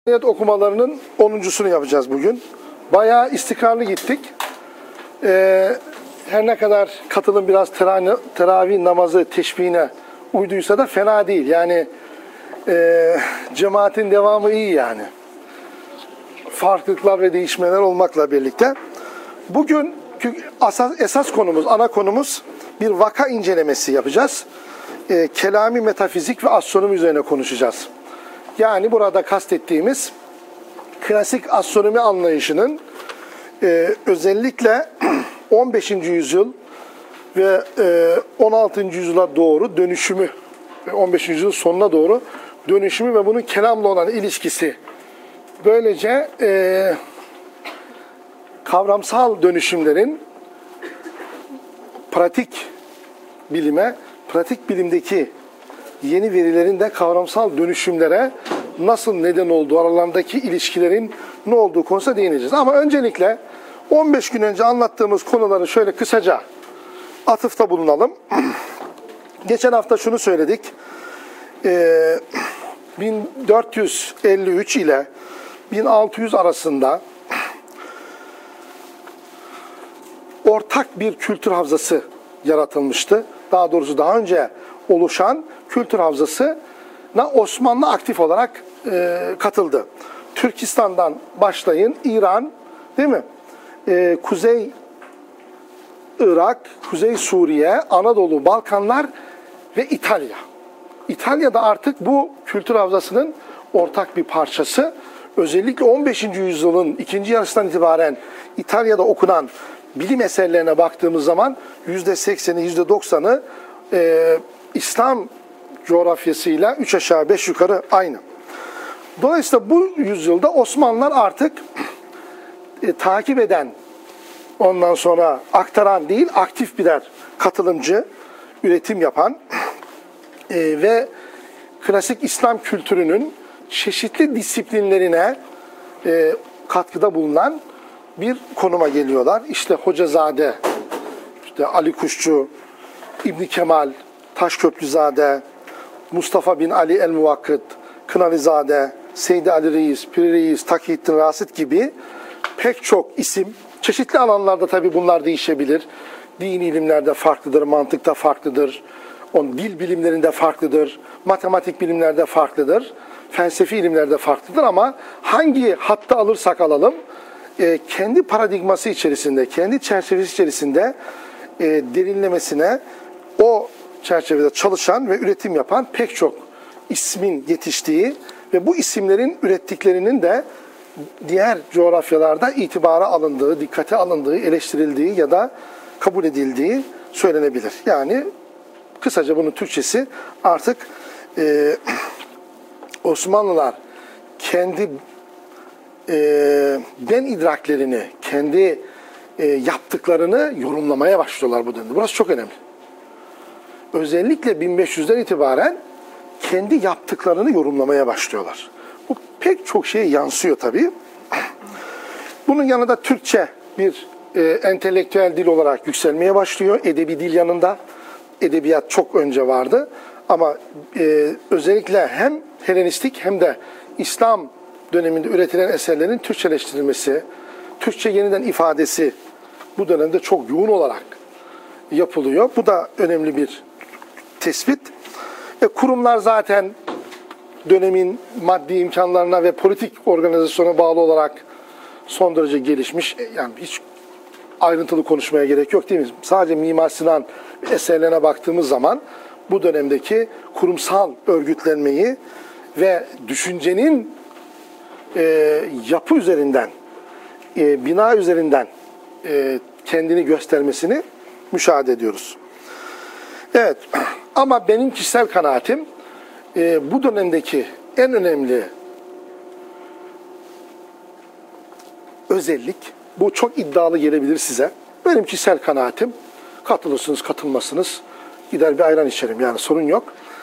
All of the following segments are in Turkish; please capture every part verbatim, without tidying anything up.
Medeniyet okumalarının onuncusunu yapacağız bugün. Bayağı istikrarlı gittik. Ee, her ne kadar katılım biraz teravih, teravih namazı teşbihine uyduysa da fena değil. Yani e, cemaatin devamı iyi yani. Farklılıklar ve değişmeler olmakla birlikte. Bugün asas, esas konumuz, ana konumuz bir vaka incelemesi yapacağız. E, kelami metafizik ve astronomi üzerine konuşacağız. Yani burada kastettiğimiz klasik astronomi anlayışının e, özellikle on beşinci yüzyıl ve e, on altıncı yüzyıla doğru dönüşümü, on beşinci yüzyıl sonuna doğru dönüşümü ve bunun kelamla olan ilişkisi. Böylece e, kavramsal dönüşümlerin pratik bilime, pratik bilimdeki yeni verilerin de kavramsal dönüşümlere nasıl neden olduğu, aralarındaki ilişkilerin ne olduğu konusuna değineceğiz. Ama öncelikle on beş gün önce anlattığımız konuları şöyle kısaca atıfta bulunalım. Geçen hafta şunu söyledik. Ee, bin dört yüz elli üç ile bin altı yüz arasında ortak bir kültür havzası yaratılmıştı. Daha doğrusu daha önce oluşan kültür havzasına Osmanlı aktif olarak e, katıldı. Türkistan'dan başlayın, İran, değil mi? E, Kuzey Irak, Kuzey Suriye, Anadolu, Balkanlar ve İtalya. İtalya da artık bu kültür havzasının ortak bir parçası. Özellikle on beşinci yüzyılın ikinci yarısından itibaren İtalya'da okunan bilim eserlerine baktığımız zaman yüzde sekseni, yüzde doksanı e, İslam coğrafyasıyla üç aşağı beş yukarı aynı. Dolayısıyla bu yüzyılda Osmanlılar artık e, takip eden, ondan sonra aktaran değil, aktif birer katılımcı, üretim yapan e, ve klasik İslam kültürünün çeşitli disiplinlerine e, katkıda bulunan bir konuma geliyorlar. İşte Hocazade, işte Ali Kuşçu, İbn Kemal, Taşköprüzade, Mustafa bin Ali el-Muvakkıt, Kınalızade, Seydi Ali Reis, Piri Reis, Takiyettin Rasit gibi pek çok isim, çeşitli alanlarda tabii bunlar değişebilir. Dini ilimlerde farklıdır, mantıkta farklıdır, on dil bilimlerinde farklıdır, matematik bilimlerde farklıdır, felsefi ilimlerde farklıdır ama hangi hatta alırsak alalım, e, kendi paradigması içerisinde, kendi çerçevesi içerisinde e, derinlemesine o çerçevede çalışan ve üretim yapan pek çok ismin yetiştiği ve bu isimlerin ürettiklerinin de diğer coğrafyalarda itibara alındığı, dikkate alındığı, eleştirildiği ya da kabul edildiği söylenebilir. Yani kısaca bunun Türkçesi artık e, Osmanlılar kendi e, ben idraklerini, kendi e, yaptıklarını yorumlamaya başlıyorlar bu dönemde. Burası çok önemli. Özellikle bin beş yüzden itibaren kendi yaptıklarını yorumlamaya başlıyorlar. Bu pek çok şeye yansıyor tabii. Bunun yanında Türkçe bir e, entelektüel dil olarak yükselmeye başlıyor. Edebi dil yanında. Edebiyat çok önce vardı. Ama e, özellikle hem Helenistik hem de İslam döneminde üretilen eserlerin Türkçeleştirilmesi, Türkçe yeniden ifadesi bu dönemde çok yoğun olarak yapılıyor. Bu da önemli bir tespit. E, kurumlar zaten dönemin maddi imkanlarına ve politik organizasyona bağlı olarak son derece gelişmiş. E, yani hiç ayrıntılı konuşmaya gerek yok değil mi? Sadece Mimar Sinan eserlerine baktığımız zaman bu dönemdeki kurumsal örgütlenmeyi ve düşüncenin e, yapı üzerinden, e, bina üzerinden e, kendini göstermesini müşahede ediyoruz. Evet, ama benim kişisel kanaatim e, bu dönemdeki en önemli özellik, bu çok iddialı gelebilir size. Benim kişisel kanaatim, katılırsınız, katılmasınız, gider bir ayran içerim yani sorun yok.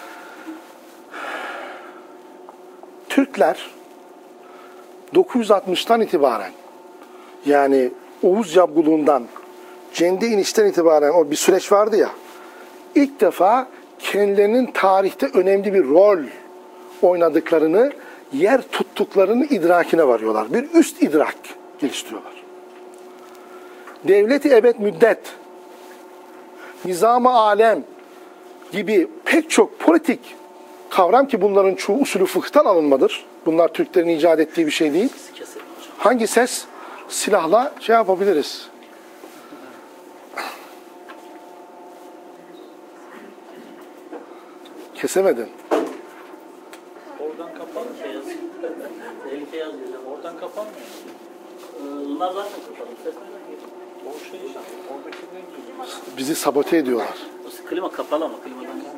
Türkler dokuz yüz altmıştan itibaren yani Oğuz Yabguluğundan, Cendi inişten itibaren o bir süreç vardı ya, ilk defa kendilerinin tarihte önemli bir rol oynadıklarını yer tuttuklarının idrakine varıyorlar. Bir üst idrak geliştiriyorlar. Devlet-i ebed müddet, nizam-ı alem gibi pek çok politik kavram ki bunların çoğu usulü fıkıhtan alınmadır. Bunlar Türklerin icat ettiği bir şey değil. Hangi ses? Silahla şey yapabiliriz. Kesemedin. Oradan kapanmıyor. Tehlike yazıyor. Oradan kapanmıyor. Bunlar zaten kapalı. Ses nereden geliyor? O şey işte. Oradakinden geliyor. Bizi sabote ediyorlar. Klima kapalı ama klimadan gelmiyor.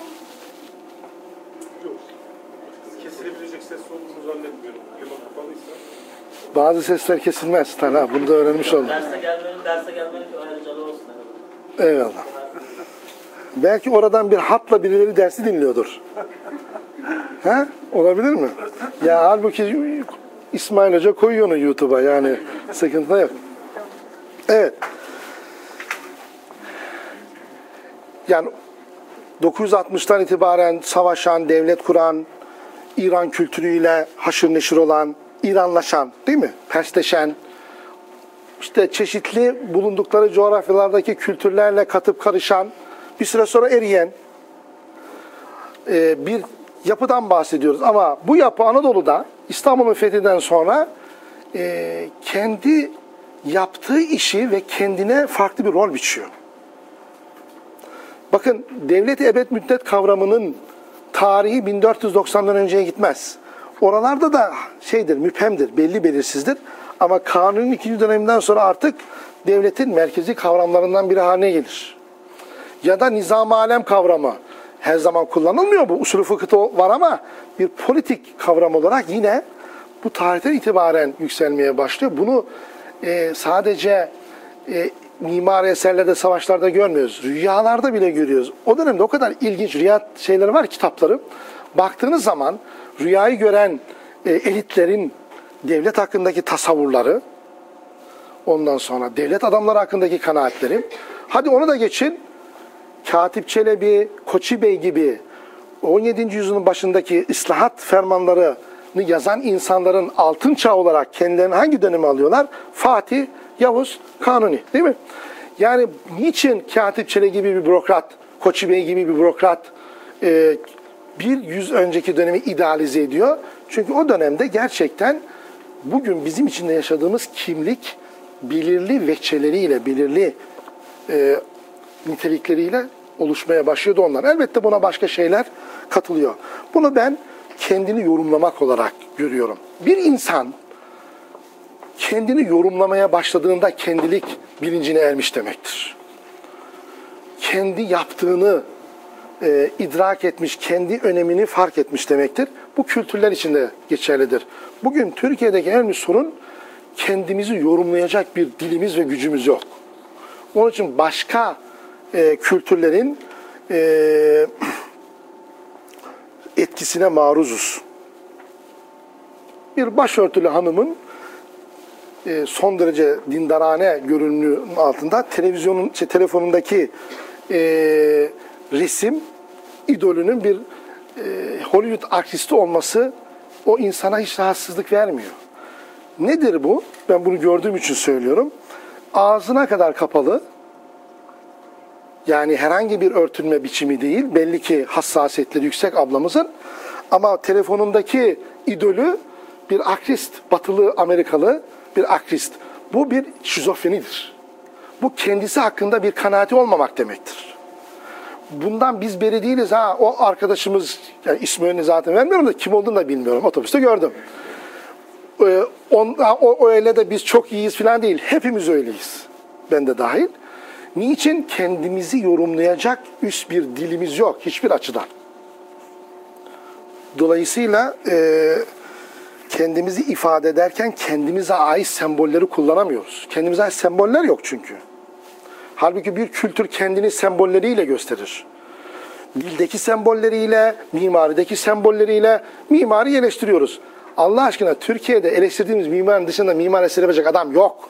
Yok. Kesilebilecek ses olduğunu zannetmiyorum. Klima kapalıysa. Bazı sesler kesilmez. Talha, bunu da öğrenmiş oldum. Derse gelmenin, derse gelmenin ayrıcalığı olsun. Eyvallah. Belki oradan bir hatla birileri dersi dinliyordur. He? Olabilir mi? Ya halbuki İsmail Hoca koyuyor onu YouTube'a, yani sıkıntı yok. Evet. Yani dokuz yüz altmıştan itibaren savaşan, devlet kuran, İran kültürüyle haşır neşir olan, İranlaşan, değil mi? Persleşen, işte çeşitli bulundukları coğrafyalardaki kültürlerle katıp karışan, bir süre sonra eriyen e, bir yapıdan bahsediyoruz. Ama bu yapı Anadolu'da İstanbul'un fethinden sonra e, kendi yaptığı işi ve kendine farklı bir rol biçiyor. Bakın, devlet-i ebed müddet kavramının tarihi bin dört yüz doksandan önceye gitmez. Oralarda da şeydir, müphemdir, belli belirsizdir. Ama Kanuni'nin ikinci döneminden sonra artık devletin merkezi kavramlarından biri haline gelir. Ya da nizam-ı alem kavramı her zaman kullanılmıyor bu. Usulü fıkıhta var ama bir politik kavram olarak yine bu tarihten itibaren yükselmeye başlıyor. Bunu e, sadece e, mimari eserlerde, savaşlarda görmüyoruz. Rüyalarda bile görüyoruz. O dönemde o kadar ilginç rüya şeyleri var, kitapları. Baktığınız zaman rüyayı gören e, elitlerin devlet hakkındaki tasavvurları, ondan sonra devlet adamları hakkındaki kanaatleri. Hadi onu da geçin. Katip Çelebi, Koçi Bey gibi on yedinci yüzyılın başındaki ıslahat fermanlarını yazan insanların altın çağı olarak kendilerini hangi döneme alıyorlar? Fatih, Yavuz, Kanuni, değil mi? Yani niçin Katip Çelebi gibi bir bürokrat, Koçi Bey gibi bir bürokrat e, bir yüz önceki dönemi idealize ediyor? Çünkü o dönemde gerçekten bugün bizim içinde yaşadığımız kimlik belirli veçeleriyle, belirli e, nitelikleriyle oluşmaya başlıyordu onlar. Elbette buna başka şeyler katılıyor. Bunu ben kendini yorumlamak olarak görüyorum. Bir insan kendini yorumlamaya başladığında kendilik bilincine ermiş demektir. Kendi yaptığını e, idrak etmiş, kendi önemini fark etmiş demektir. Bu kültürler için de geçerlidir. Bugün Türkiye'deki en büyük sorun, kendimizi yorumlayacak bir dilimiz ve gücümüz yok. Onun için başka e, kültürlerin e, etkisine maruzuz. Bir başörtülü hanımın e, son derece dindarane görünümünün altında televizyonun, şey, telefonundaki e, resim idolünün bir e, Hollywood artisti olması o insana hiç rahatsızlık vermiyor. Nedir bu? Ben bunu gördüğüm için söylüyorum. Ağzına kadar kapalı, yani herhangi bir örtünme biçimi değil, belli ki hassasiyetleri yüksek ablamızın, ama telefonundaki idolü bir akrist, batılı Amerikalı bir akrist. Bu bir şizofrenidir. Bu kendisi hakkında bir kanaati olmamak demektir. Bundan biz beri değiliz. Ha, o arkadaşımız, yani ismini zaten vermiyorum da kim olduğunu da bilmiyorum. Otobüste gördüm. Ee, on, o, öyle de biz çok iyiyiz falan değil. Hepimiz öyleyiz. Ben de dahil. Niçin? Kendimizi yorumlayacak üst bir dilimiz yok hiçbir açıdan. Dolayısıyla e, kendimizi ifade ederken kendimize ait sembolleri kullanamıyoruz. Kendimize ait semboller yok çünkü. Halbuki bir kültür kendini sembolleriyle gösterir. Dildeki sembolleriyle, mimarideki sembolleriyle mimari eleştiriyoruz. Allah aşkına Türkiye'de eleştirdiğimiz mimarın dışında mimar eser yapacak adam yok.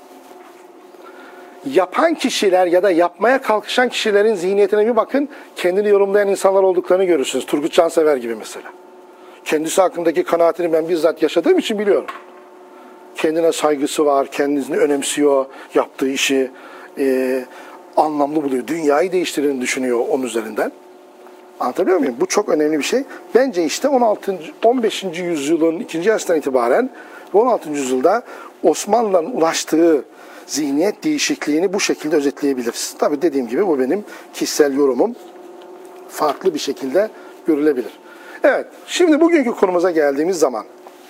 Yapan kişiler ya da yapmaya kalkışan kişilerin zihniyetine bir bakın, kendini yorumlayan insanlar olduklarını görürsünüz. Turgut Cansever gibi mesela. Kendisi hakkındaki kanaatini ben bizzat yaşadığım için biliyorum. Kendine saygısı var, kendisini önemsiyor, yaptığı işi e, anlamlı buluyor. Dünyayı değiştirdiğini düşünüyor onun üzerinden. Anlatabiliyor muyum? Bu çok önemli bir şey. Bence işte on altıncı on beşinci yüzyılın ikinci yarısından itibaren ve on altıncı yüzyılda Osmanlı'nın ulaştığı zihniyet değişikliğini bu şekilde özetleyebiliriz. Tabii dediğim gibi bu benim kişisel yorumum. Farklı bir şekilde görülebilir. Evet, şimdi bugünkü konumuza geldiğimiz zaman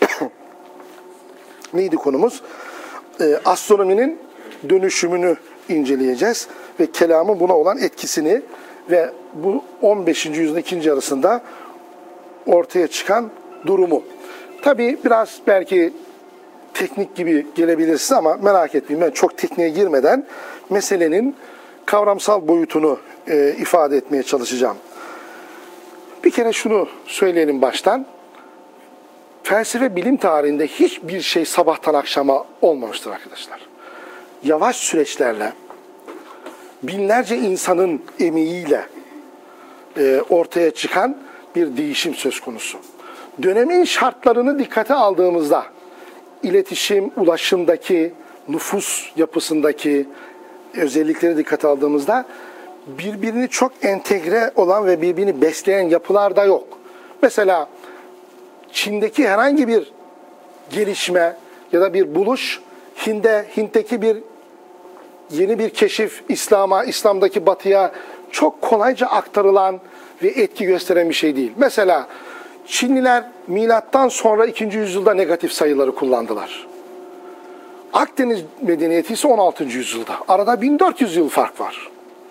neydi konumuz? Ee, astronominin dönüşümünü inceleyeceğiz ve kelamın buna olan etkisini ve bu on beşinci yüzyılın ikinci yarısında ortaya çıkan durumu. Tabii biraz belki teknik gibi gelebilir size ama merak etmeyin, ben çok tekniğe girmeden meselenin kavramsal boyutunu e, ifade etmeye çalışacağım. Bir kere şunu söyleyelim baştan. Felsefe bilim tarihinde hiçbir şey sabahtan akşama olmamıştır arkadaşlar. Yavaş süreçlerle, binlerce insanın emeğiyle e, ortaya çıkan bir değişim söz konusu. Dönemin şartlarını dikkate aldığımızda, iletişim, ulaşımdaki, nüfus yapısındaki özellikleri dikkate aldığımızda birbirini çok entegre olan ve birbirini besleyen yapılar da yok. Mesela Çin'deki herhangi bir gelişme ya da bir buluş, Hind'e, Hint'teki bir yeni bir keşif, İslam'a, İslam'daki batıya çok kolayca aktarılan ve etki gösteren bir şey değil. Mesela Çinliler milattan sonra ikinci yüzyılda negatif sayıları kullandılar. Akdeniz medeniyeti ise on altıncı yüzyılda. Arada bin dört yüz yıl fark var.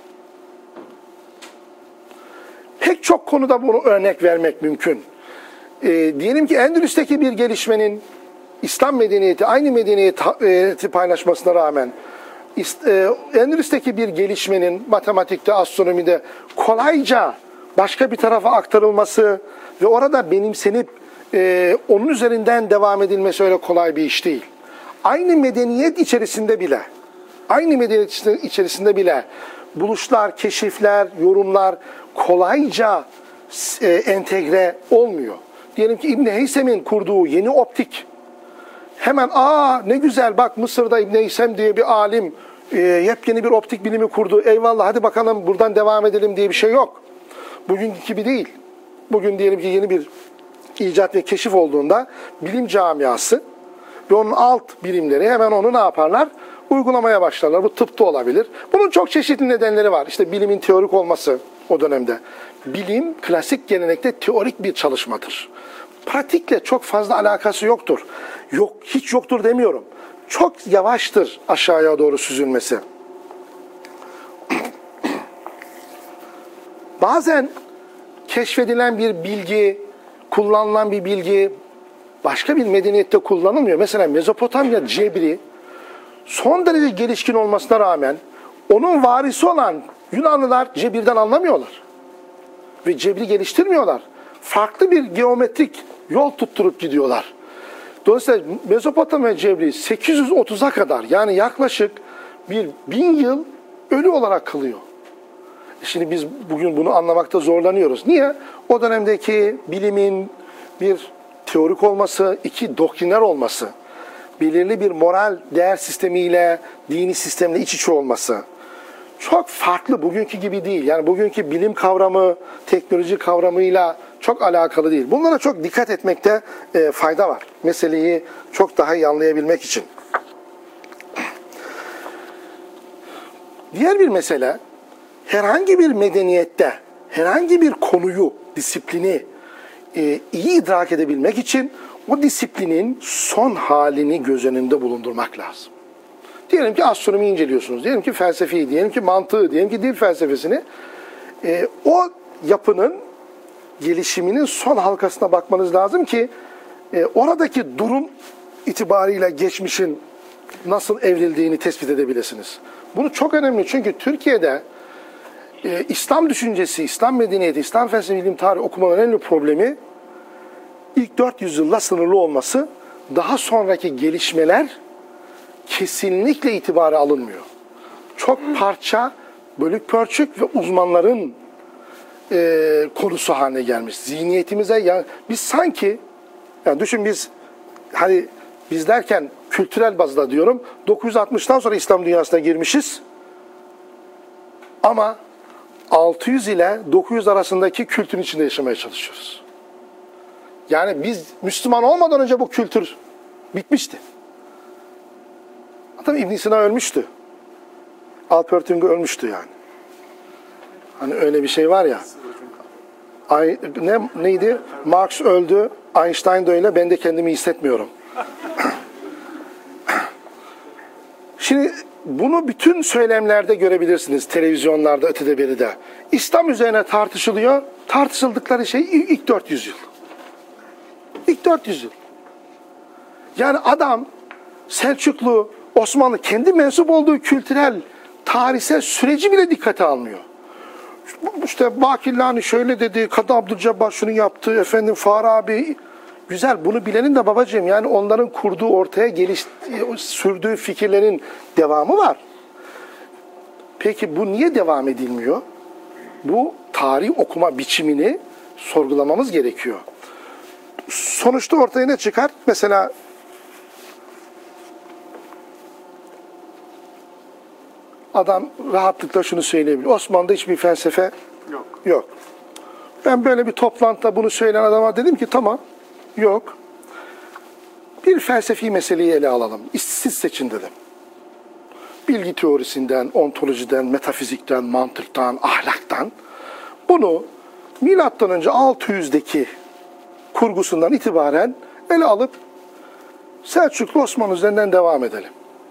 Pek çok konuda bunu örnek vermek mümkün. E, diyelim ki Endülüs'teki bir gelişmenin İslam medeniyeti aynı medeniyeti paylaşmasına rağmen e, Endülüs'teki bir gelişmenin matematikte, astronomide kolayca başka bir tarafa aktarılması ve orada benimsenip e, onun üzerinden devam edilmesi öyle kolay bir iş değil. Aynı medeniyet içerisinde bile, aynı medeniyet içerisinde bile buluşlar, keşifler, yorumlar kolayca e, entegre olmuyor. Diyelim ki İbn Heysem'in kurduğu yeni optik, hemen aa ne güzel bak Mısır'da İbn Heysem diye bir alim e, yepyeni bir optik bilimi kurdu. Eyvallah hadi bakalım buradan devam edelim diye bir şey yok. Bugünkü gibi değil. Bugün diyelim ki yeni bir icat ve keşif olduğunda bilim camiası ve onun alt bilimleri hemen onu ne yaparlar? Uygulamaya başlarlar. Bu tıpta olabilir. Bunun çok çeşitli nedenleri var. İşte bilimin teorik olması o dönemde. Bilim klasik gelenekte teorik bir çalışmadır. Pratikle çok fazla alakası yoktur. Yok, hiç yoktur demiyorum. Çok yavaştır aşağıya doğru süzülmesi. Bazen keşfedilen bir bilgi, kullanılan bir bilgi başka bir medeniyette kullanılmıyor. Mesela Mezopotamya cebri son derece gelişkin olmasına rağmen onun varisi olan Yunanlılar cebirden anlamıyorlar. Ve cebri geliştirmiyorlar. Farklı bir geometrik yol tutturup gidiyorlar. Dolayısıyla Mezopotamya cebri sekiz yüz otuza kadar yani yaklaşık bir bin yıl ölü olarak kalıyor. Şimdi biz bugün bunu anlamakta zorlanıyoruz. Niye? O dönemdeki bilimin bir teorik olması, iki doktriner olması, belirli bir moral değer sistemiyle, dini sistemle iç içe olması çok farklı, bugünkü gibi değil. Yani bugünkü bilim kavramı, teknoloji kavramıyla çok alakalı değil. Bunlara çok dikkat etmekte e, fayda var. Meseleyi çok daha iyi anlayabilmek için. Diğer bir mesele, herhangi bir medeniyette, herhangi bir konuyu, disiplini e, iyi idrak edebilmek için o disiplinin son halini göz önünde bulundurmak lazım. Diyelim ki astronomi inceliyorsunuz, diyelim ki felsefeyi, diyelim ki mantığı, diyelim ki dil felsefesini. E, o yapının gelişiminin son halkasına bakmanız lazım ki e, oradaki durum itibariyle geçmişin nasıl evrildiğini tespit edebilirsiniz. Bunu çok önemli çünkü Türkiye'de e, İslam düşüncesi, İslam medeniyeti, İslam felsefe, bilim tarihi okumanın önemli problemi ilk dört yüz yılla sınırlı olması, daha sonraki gelişmeler kesinlikle itibara alınmıyor. Çok parça, bölük pörçük ve uzmanların e, konusu haline gelmiş. Zihniyetimize ya biz sanki yani düşün biz hani biz derken kültürel bazda diyorum dokuz yüz altmıştan sonra İslam dünyasına girmişiz. Ama altı yüz ile dokuz yüz arasındaki kültürün içinde yaşamaya çalışıyoruz. Yani biz Müslüman olmadan önce bu kültür bitmişti. Hatta İbn Sina ölmüştü. Alpertüngü ölmüştü yani. Hani öyle bir şey var ya. Ay, ne neydi? Marx öldü, Einstein de öyle, ben de kendimi hissetmiyorum. Şimdi bunu bütün söylemlerde görebilirsiniz. Televizyonlarda, ötede beride. İslam üzerine tartışılıyor. Tartışıldıkları şey ilk dört yüz yıl. İlk dört yüz yıl. Yani adam Selçuklu, Osmanlı kendi mensup olduğu kültürel, tarihsel süreci bile dikkate almıyor. İşte Bakillani şöyle dedi, Kadı Abdülcebbar şunu yaptı, efendim Farabi. Güzel, bunu bilenin de babacığım yani onların kurduğu, ortaya geliş, sürdüğü fikirlerin devamı var. Peki bu niye devam edilmiyor? Bu tarih okuma biçimini sorgulamamız gerekiyor. Sonuçta ortaya ne çıkar? Mesela adam rahatlıkla şunu söyleyebilir. Osmanlı'da hiçbir felsefe yok. yok. Ben böyle bir toplantıda bunu söyleyen adama dedim ki tamam, yok. Bir felsefi meseleyi ele alalım. Siz seçin dedim. Bilgi teorisinden, ontolojiden, metafizikten, mantıktan, ahlaktan. Bunu milattan önce altı yüzdeki kurgusundan itibaren ele alıp Selçuklu Osmanlı üzerinden devam edelim.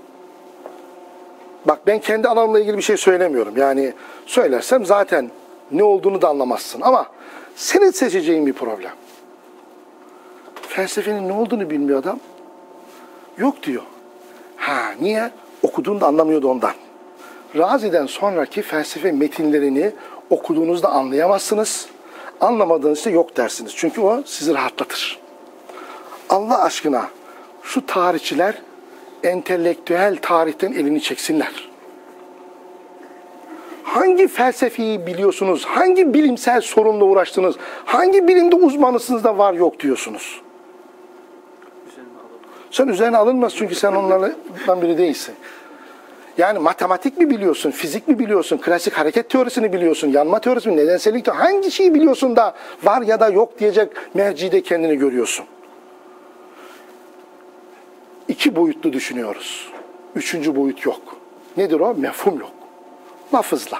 Bak ben kendi alanımla ilgili bir şey söylemiyorum. Yani söylersem zaten ne olduğunu da anlamazsın. Ama senin seçeceğin bir problem. Felsefenin ne olduğunu bilmiyor adam. Yok diyor. Ha niye? Okuduğunda anlamıyordu ondan. Razi'den sonraki felsefe metinlerini okuduğunuzda anlayamazsınız. Anlamadığınızda yok dersiniz. Çünkü o sizi rahatlatır. Allah aşkına şu tarihçiler entelektüel tarihten elini çeksinler. Hangi felsefeyi biliyorsunuz? Hangi bilimsel sorunla uğraştınız? Hangi bilimde uzmanısınız da var yok diyorsunuz? Sen üzerine alınmaz çünkü sen onlardan biri değilsin. Yani matematik mi biliyorsun, fizik mi biliyorsun, klasik hareket teorisini biliyorsun, yanma teorisi mi, nedensellik teorisi, hangi şeyi biliyorsun da var ya da yok diyecek mercide kendini görüyorsun? İki boyutlu düşünüyoruz. Üçüncü boyut yok. Nedir o? Mefhum yok. Lafızla.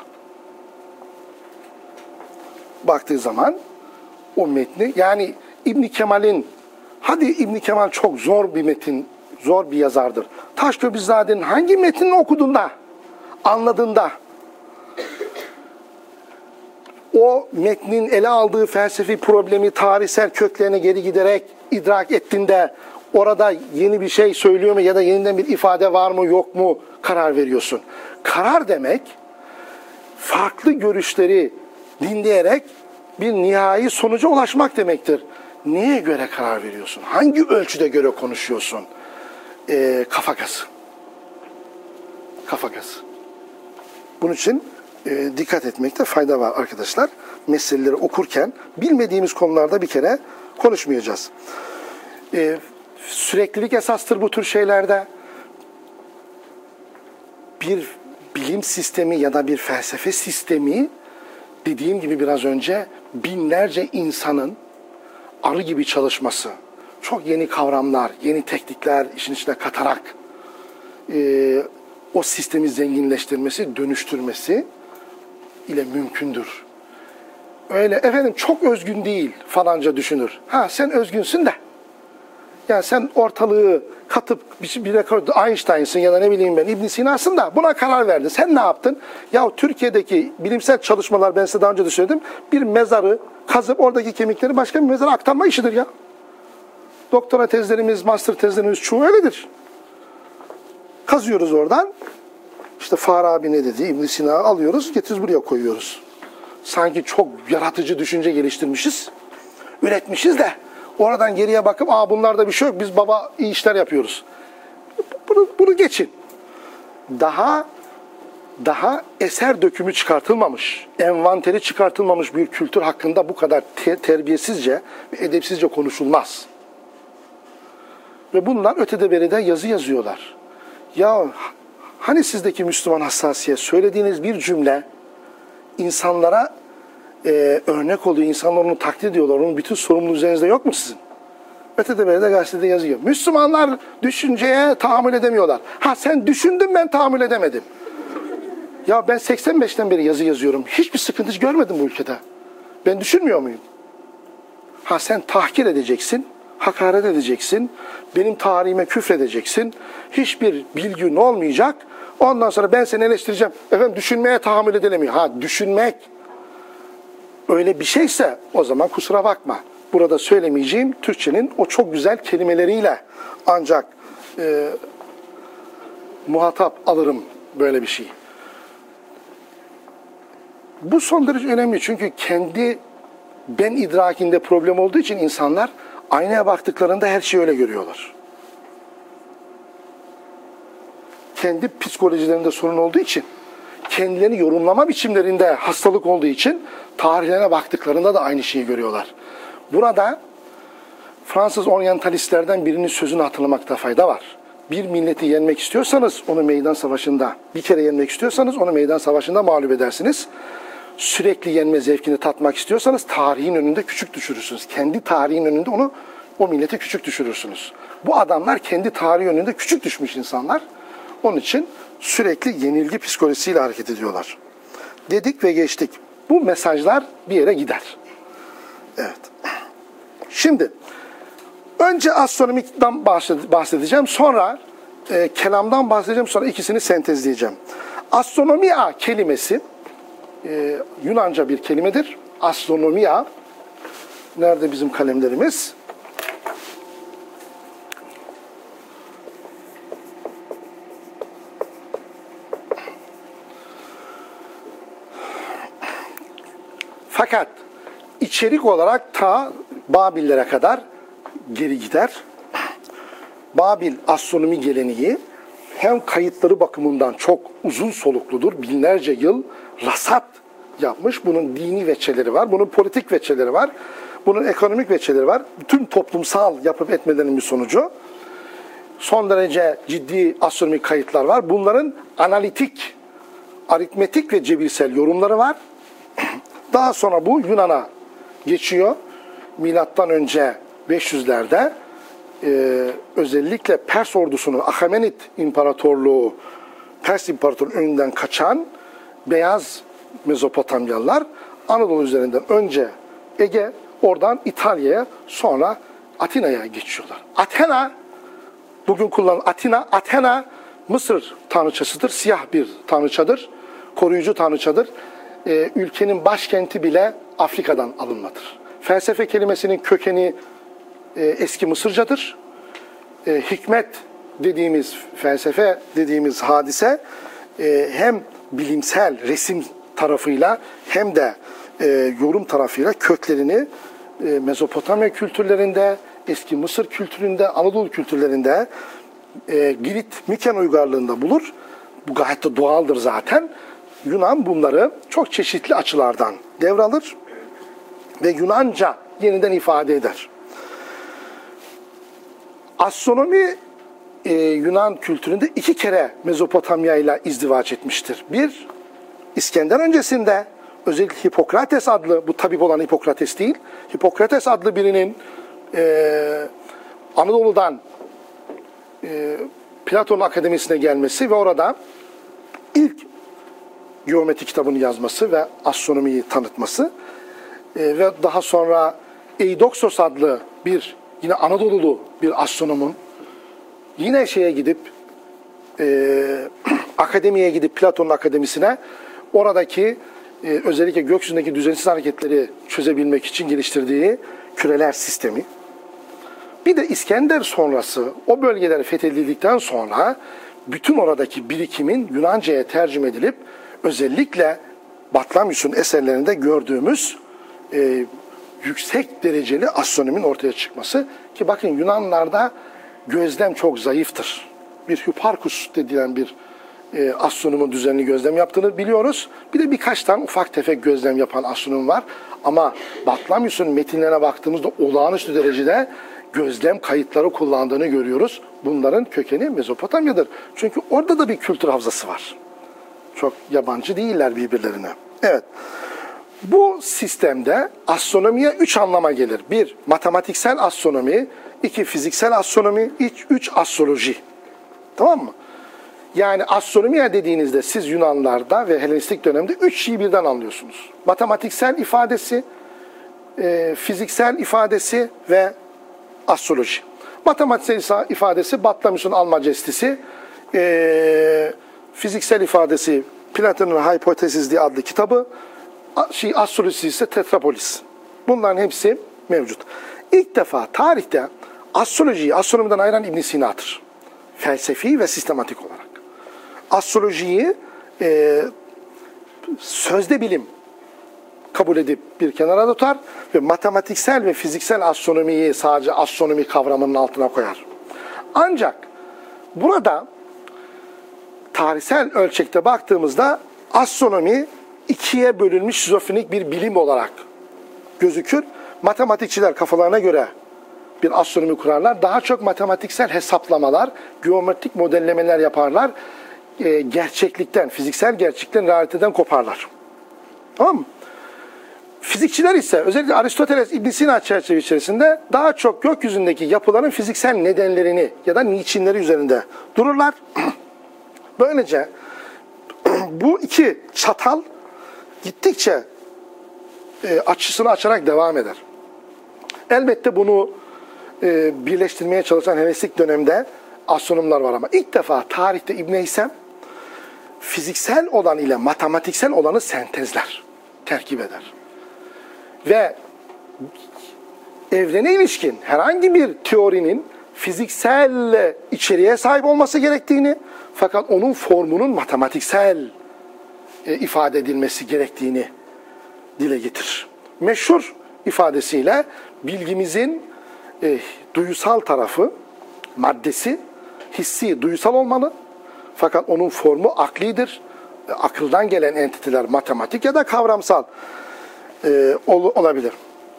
Baktığı zaman o metni, yani İbn Kemal'in, hadi İbn Kemal çok zor bir metin, zor bir yazardır. Taşköprüzade'nin hangi metnini okuduğunda, anladığında, o metnin ele aldığı felsefi problemi tarihsel köklerine geri giderek idrak ettiğinde orada yeni bir şey söylüyor mu ya da yeniden bir ifade var mı yok mu karar veriyorsun. Karar demek farklı görüşleri dinleyerek bir nihai sonuca ulaşmak demektir. Neye göre karar veriyorsun? Hangi ölçüde göre konuşuyorsun? Ee, kafa gazı. Kafa gazı. Bunun için e, dikkat etmekte fayda var arkadaşlar. Meseleleri okurken bilmediğimiz konularda bir kere konuşmayacağız. Ee, süreklilik esastır bu tür şeylerde. Bir bilim sistemi ya da bir felsefe sistemi, dediğim gibi biraz önce, binlerce insanın arı gibi çalışması, çok yeni kavramlar, yeni teknikler işin içine katarak e, o sistemi zenginleştirmesi, dönüştürmesi ile mümkündür. Öyle efendim çok özgün değil falanca düşünür. Ha sen özgünsün de. Yani sen ortalığı katıp bir, bir rekor, Einstein'sın ya da ne bileyim ben İbn Sina'sın da buna karar verdin. Sen ne yaptın? Ya Türkiye'deki bilimsel çalışmalar, ben size daha önce de söyledim, bir mezarı kazıp oradaki kemikleri başka bir mezara aktarma işidir ya. Doktora tezlerimiz, master tezlerimiz çoğu öyledir. Kazıyoruz oradan. İşte Farabi ne dedi, İbn Sina alıyoruz, getiririz buraya koyuyoruz. Sanki çok yaratıcı düşünce geliştirmişiz, üretmişiz de oradan geriye bakıp aa bunlarda bir şey yok, biz baba iyi işler yapıyoruz. Bunu, bunu geçin. Daha daha eser dökümü çıkartılmamış, envanteri çıkartılmamış bir kültür hakkında bu kadar te terbiyesizce ve edepsizce konuşulmaz. Ve bunlar ötede beride yazı yazıyorlar. Ya hani sizdeki Müslüman hassasiyet, söylediğiniz bir cümle insanlara e, örnek oluyor, insanlar onu takdir ediyorlar, onun bütün sorumluluğu üzerinizde yok mu sizin? Ötede beride gazetede yazıyor. Müslümanlar düşünceye tahammül edemiyorlar. Ha sen düşündün, ben tahammül edemedim. Ya ben seksen beşten beri yazı yazıyorum. Hiçbir sıkıntı görmedim bu ülkede. Ben düşünmüyor muyum? Ha sen tahkir edeceksin, hakaret edeceksin, benim tarihime küfredeceksin. Hiçbir bilgin olmayacak. Ondan sonra ben seni eleştireceğim. Efendim düşünmeye tahammül edilemiyor. Ha düşünmek öyle bir şeyse o zaman kusura bakma. Burada söylemeyeceğim Türkçenin o çok güzel kelimeleriyle ancak e, muhatap alırım böyle bir şey. Bu son derece önemli çünkü kendi ben idrakinde problem olduğu için insanlar aynaya baktıklarında her şeyi öyle görüyorlar. Kendi psikolojilerinde sorun olduğu için, kendilerini yorumlama biçimlerinde hastalık olduğu için tarihlerine baktıklarında da aynı şeyi görüyorlar. Burada Fransız oryantalistlerden birinin sözünü hatırlamakta fayda var. Bir milleti yenmek istiyorsanız onu meydan savaşında, bir kere yenmek istiyorsanız onu meydan savaşında mağlup edersiniz. Sürekli yenme zevkini tatmak istiyorsanız tarihin önünde küçük düşürürsünüz. Kendi tarihin önünde onu o millete küçük düşürürsünüz. Bu adamlar kendi tarihi önünde küçük düşmüş insanlar. Onun için sürekli yenilgi psikolojisiyle hareket ediyorlar. Dedik ve geçtik. Bu mesajlar bir yere gider. Evet. Şimdi önce astronomikten bahsedeceğim. Sonra e, kelamdan bahsedeceğim. Sonra ikisini sentezleyeceğim. Astronomia kelimesi e, Yunanca bir kelimedir. Astronomia. Nerede bizim kalemlerimiz? Fakat içerik olarak ta Babillere kadar geri gider. Babil astronomi geleneği hem kayıtları bakımından çok uzun solukludur. Binlerce yıl rasat yapmış. Bunun dini veçeleri var. Bunun politik veçeleri var. Bunun ekonomik veçeleri var. Bütün toplumsal yapıp etmelerinin bir sonucu. Son derece ciddi astronomik kayıtlar var. Bunların analitik, aritmetik ve cebirsel yorumları var. Daha sonra bu Yunan'a geçiyor. Milattan önce beş yüzlerde e, özellikle Pers ordusunun Ahamenid İmparatorluğu, Pers İmparatorluğu'nun önünden kaçan beyaz Mezopotamyalılar Anadolu üzerinden önce Ege, oradan İtalya'ya, sonra Atina'ya geçiyorlar. Athena, bugün kullanılan Atina, Athena Mısır tanrıçasıdır. Siyah bir tanrıçadır. Koruyucu tanrıçadır. Ee, ülkenin başkenti bile Afrika'dan alınmadır. Felsefe kelimesinin kökeni e, eski Mısırcadır. E, hikmet dediğimiz, felsefe dediğimiz hadise e, hem bilimsel resim tarafıyla hem de e, yorum tarafıyla köklerini e, Mezopotamya kültürlerinde, eski Mısır kültüründe, Anadolu kültürlerinde, e, Girit, Miken uygarlığında bulur. Bu gayet de doğaldır zaten. Yunan bunları çok çeşitli açılardan devralır ve Yunanca yeniden ifade eder. Astronomi e, Yunan kültüründe iki kere Mezopotamya ile izdivaç etmiştir. Bir, İskender öncesinde özellikle Hipokrates adlı, bu tabip olan Hipokrates değil, Hipokrates adlı birinin e, Anadolu'dan e, Platon Akademisi'ne gelmesi ve orada ilk geometri kitabını yazması ve astronomiyi tanıtması e, ve daha sonra Eudoxos adlı bir yine Anadolulu bir astronomun yine şeye gidip e, akademiye gidip Platon'un akademisine oradaki e, özellikle gökyüzündeki düzensiz hareketleri çözebilmek için geliştirdiği küreler sistemi. Bir de İskender sonrası o bölgeler fethedildikten sonra bütün oradaki birikimin Yunanca'ya tercüme edilip özellikle Batlamyus'un eserlerinde gördüğümüz e, yüksek dereceli astronominin ortaya çıkması. Ki bakın Yunanlarda gözlem çok zayıftır. Bir Hipparchus dedilen bir e, astronomun düzenli gözlem yaptığını biliyoruz. Bir de birkaç tane ufak tefek gözlem yapan astronom var. Ama Batlamyus'un metinlerine baktığımızda olağanüstü derecede gözlem kayıtları kullandığını görüyoruz. Bunların kökeni Mezopotamya'dır. Çünkü orada da bir kültür havzası var. Çok yabancı değiller birbirlerine. Evet. Bu sistemde astronomiye üç anlama gelir. Bir, matematiksel astronomi. iki fiziksel astronomi. Üç, üç astroloji. Tamam mı? Yani astronomiye dediğinizde siz Yunanlarda ve Helenistik dönemde üç şeyi birden anlıyorsunuz. Matematiksel ifadesi, e, fiziksel ifadesi ve astroloji. Matematiksel ifadesi Batlamyus'un Almacestisi, e, fiziksel ifadesi Platon'un Hypothesis diye adlı kitabı, şey, astrolojisi ise Tetrapolis. Bunların hepsi mevcut. İlk defa tarihte astrolojiyi astronomiden ayıran İbn Sina'dır. Felsefi ve sistematik olarak. Astrolojiyi e, sözde bilim kabul edip bir kenara tutar ve matematiksel ve fiziksel astronomiyi sadece astronomi kavramının altına koyar. Ancak burada tarihsel ölçekte baktığımızda astronomi ikiye bölünmüş şizofrenik bir bilim olarak gözükür. Matematikçiler kafalarına göre bir astronomi kurarlar. Daha çok matematiksel hesaplamalar, geometrik modellemeler yaparlar. E, gerçeklikten, fiziksel gerçeklikten, realiteden koparlar. Tamam mı? Fizikçiler ise özellikle Aristoteles, İbn Sina çerçeve içerisinde daha çok gökyüzündeki yapıların fiziksel nedenlerini ya da niçinleri üzerinde dururlar. Böylece bu iki çatal gittikçe e, açısını açarak devam eder. Elbette bunu e, birleştirmeye çalışan Helenistik dönemde astronomlar var ama ilk defa tarihte İbn Heysem fiziksel olan ile matematiksel olanı sentezler, terkip eder. Ve evrene ilişkin herhangi bir teorinin fiziksel içeriğe sahip olması gerektiğini, fakat onun formunun matematiksel e, ifade edilmesi gerektiğini dile getirir. Meşhur ifadesiyle bilgimizin e, duysal tarafı, maddesi, hissi, duysal olmalı. Fakat onun formu aklidir. E, akıldan gelen entiteler matematik ya da kavramsal e, ol, olabilir.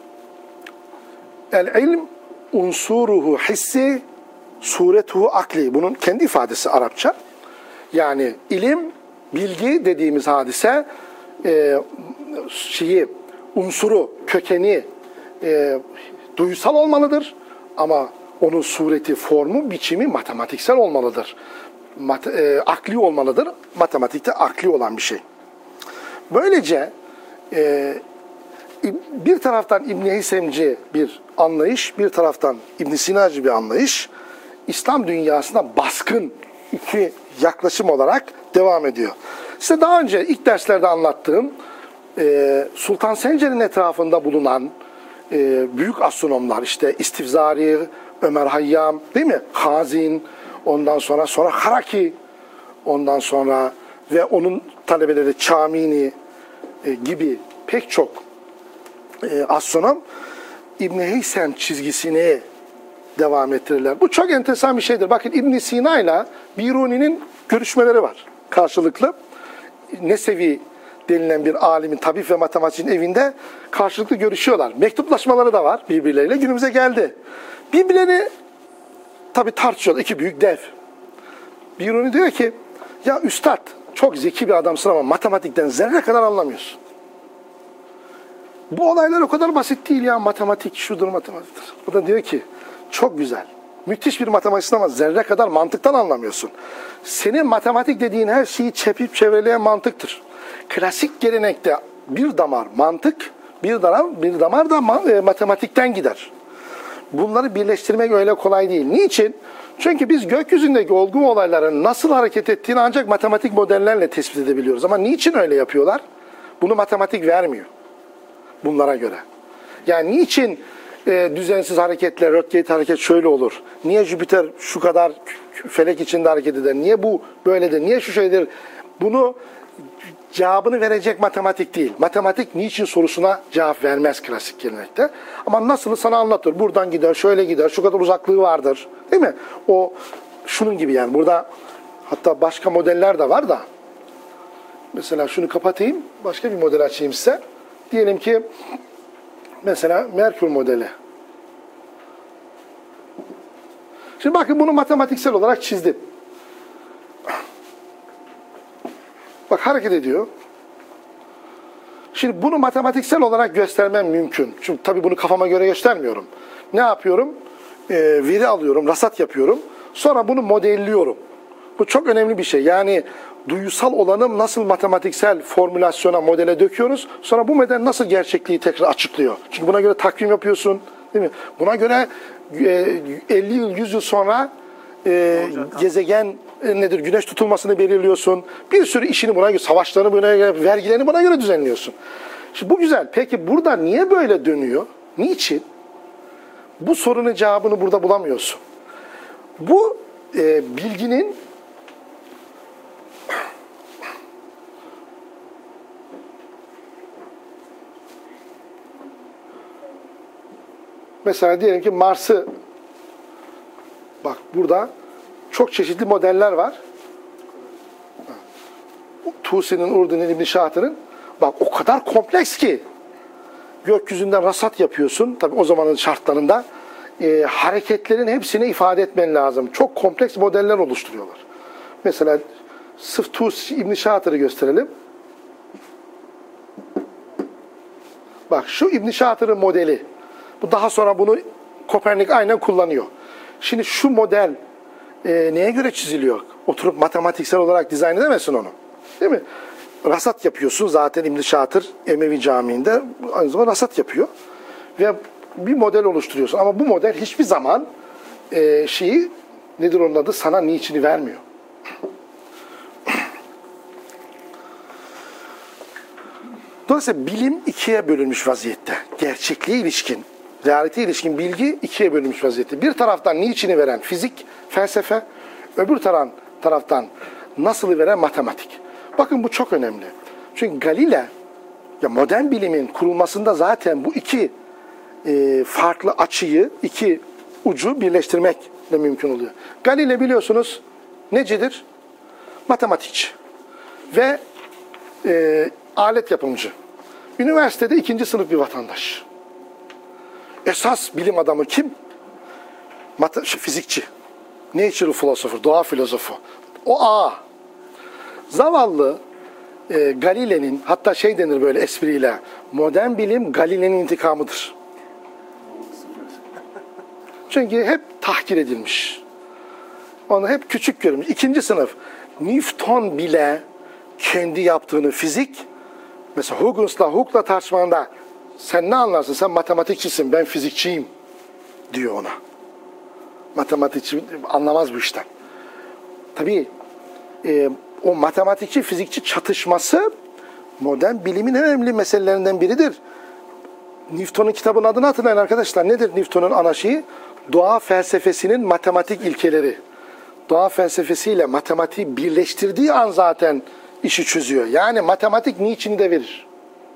El-ilm unsuruhu hissi, suretuhu akli. Bunun kendi ifadesi Arapça. Yani ilim, bilgi dediğimiz hadise e, şeyi, unsuru, kökeni e, duysal olmalıdır. Ama onun sureti, formu, biçimi matematiksel olmalıdır. Mat e, akli olmalıdır. Matematikte akli olan bir şey. Böylece e, bir taraftan İbn Heysemci bir anlayış, bir taraftan İbn Sinacı bir anlayış, İslam dünyasına baskın iki yaklaşım olarak devam ediyor. Size daha önce ilk derslerde anlattığım e, Sultan Sencer'in etrafında bulunan e, büyük astronomlar, işte İstifzari, Ömer Hayyam, değil mi? Hazin, ondan sonra sonra Haraki, ondan sonra ve onun talebeleri Çamini e, gibi pek çok e, astronom İbn Heysem çizgisini devam ettirirler. Bu çok enteresan bir şeydir. Bakın İbn Sina ile Biruni'nin görüşmeleri var karşılıklı. Nesevi denilen bir alimin, tabip ve matematikçinin evinde karşılıklı görüşüyorlar. Mektuplaşmaları da var birbirleriyle. Günümüze geldi. Birbirlerini tabii tartışıyorlar. İki büyük dev. Biruni diyor ki, ya üstad çok zeki bir adamsın ama matematikten zerre kadar anlamıyorsun. Bu olaylar o kadar basit değil ya. Matematik şudur, matematiktir. O da diyor ki, çok güzel. Müthiş bir matematiksin ama zerre kadar mantıktan anlamıyorsun. Senin matematik dediğin her şeyi çepip çevreleyen mantıktır. Klasik gelenekte bir damar mantık, bir damar, bir damar da matematikten gider. Bunları birleştirmek öyle kolay değil. Niçin? Çünkü biz gökyüzündeki olgu olayların nasıl hareket ettiğini ancak matematik modellerle tespit edebiliyoruz. Ama niçin öyle yapıyorlar? Bunu matematik vermiyor. Bunlara göre. Yani niçin e, düzensiz hareketler, röntgen hareket şöyle olur? Niye Jüpiter şu kadar felek içinde hareket eder? Niye bu böyledir? Niye şu şeydir? Bunu cevabını verecek matematik değil. Matematik niçin sorusuna cevap vermez klasik gelenekte. Ama nasıl sana anlatır. Buradan gider, şöyle gider, şu kadar uzaklığı vardır. Değil mi? O şunun gibi yani. Burada Hatta başka modeller de var da. Mesela şunu kapatayım. Başka bir model açayım size. Diyelim ki mesela Merkür modeli. Şimdi bakın bunu matematiksel olarak çizdim. Bak hareket ediyor. Şimdi bunu matematiksel olarak göstermem mümkün. Çünkü tabii bunu kafama göre göstermiyorum. Ne yapıyorum? Ee, veri alıyorum, rasat yapıyorum. Sonra bunu modelliyorum. Bu çok önemli bir şey. Yani duyusal olanı nasıl matematiksel formülasyona, modele döküyoruz. Sonra bu model nasıl gerçekliği tekrar açıklıyor. Çünkü buna göre takvim yapıyorsun. Değil mi? Buna göre elli yıl, yüz yıl sonra e, gezegen e, nedir? Güneş tutulmasını belirliyorsun. Bir sürü işini buna göre, savaşlarını buna göre, vergilerini buna göre düzenliyorsun. Şimdi bu güzel. Peki burada niye böyle dönüyor? Niçin? Bu sorunun cevabını burada bulamıyorsun. Bu e, bilginin mesela diyelim ki Mars'ı bak burada çok çeşitli modeller var. Tusi'nin, Urdun'un, İbn Şahat'ın bak o kadar kompleks ki gökyüzünden rasat yapıyorsun. Tabii o zamanın şartlarında e, hareketlerin hepsini ifade etmen lazım. Çok kompleks modeller oluşturuyorlar. Mesela sırf Tusi, İbn Şahat'ı gösterelim. Bak şu İbn Şahat'ın modeli. Bu daha sonra bunu Kopernik aynen kullanıyor. Şimdi şu model e, neye göre çiziliyor? Oturup matematiksel olarak dizayn edemezsin onu. Değil mi? Rasat yapıyorsun. Zaten İbn Şatır Emevi Camii'nde aynı zamanda rasat yapıyor. Ve bir model oluşturuyorsun. Ama bu model hiçbir zaman e, şeyi, nedir onun adı? Sana niçini vermiyor. Dolayısıyla bilim ikiye bölünmüş vaziyette. Gerçekliğe ilişkin, realiteye ilişkin bilgi ikiye bölünmüş vaziyette. Bir taraftan niçini veren fizik, felsefe, öbür taraf, taraftan nasılı veren matematik. Bakın bu çok önemli. Çünkü Galile, ya modern bilimin kurulmasında zaten bu iki e, farklı açıyı, iki ucu birleştirmekle mümkün oluyor. Galile biliyorsunuz necidir? Matematikçi ve e, alet yapımcı. Üniversitede ikinci sınıf bir vatandaş. Esas bilim adamı kim? Mat- fizikçi. Natural philosopher, doğa filozofu. O A. Zavallı e, Galile'nin, hatta şey denir böyle espriyle, modern bilim Galile'nin intikamıdır. Çünkü hep tahkir edilmiş. Onu hep küçük görülmüş. İkinci sınıf. Newton bile kendi yaptığını fizik, mesela Huggens'la Hooke'la tartışmanda sen ne anlarsın? Sen matematikçisin, ben fizikçiyim diyor ona. Matematikçi anlamaz bu işten. Tabii e, o matematikçi fizikçi çatışması modern bilimin en önemli meselelerinden biridir. Newton'un kitabının adını hatırlayın arkadaşlar. Nedir Newton'un ana şeyi? Doğa felsefesinin matematik ilkeleri. Doğa felsefesiyle matematiği birleştirdiği an zaten işi çözüyor. Yani matematik niçin de verir.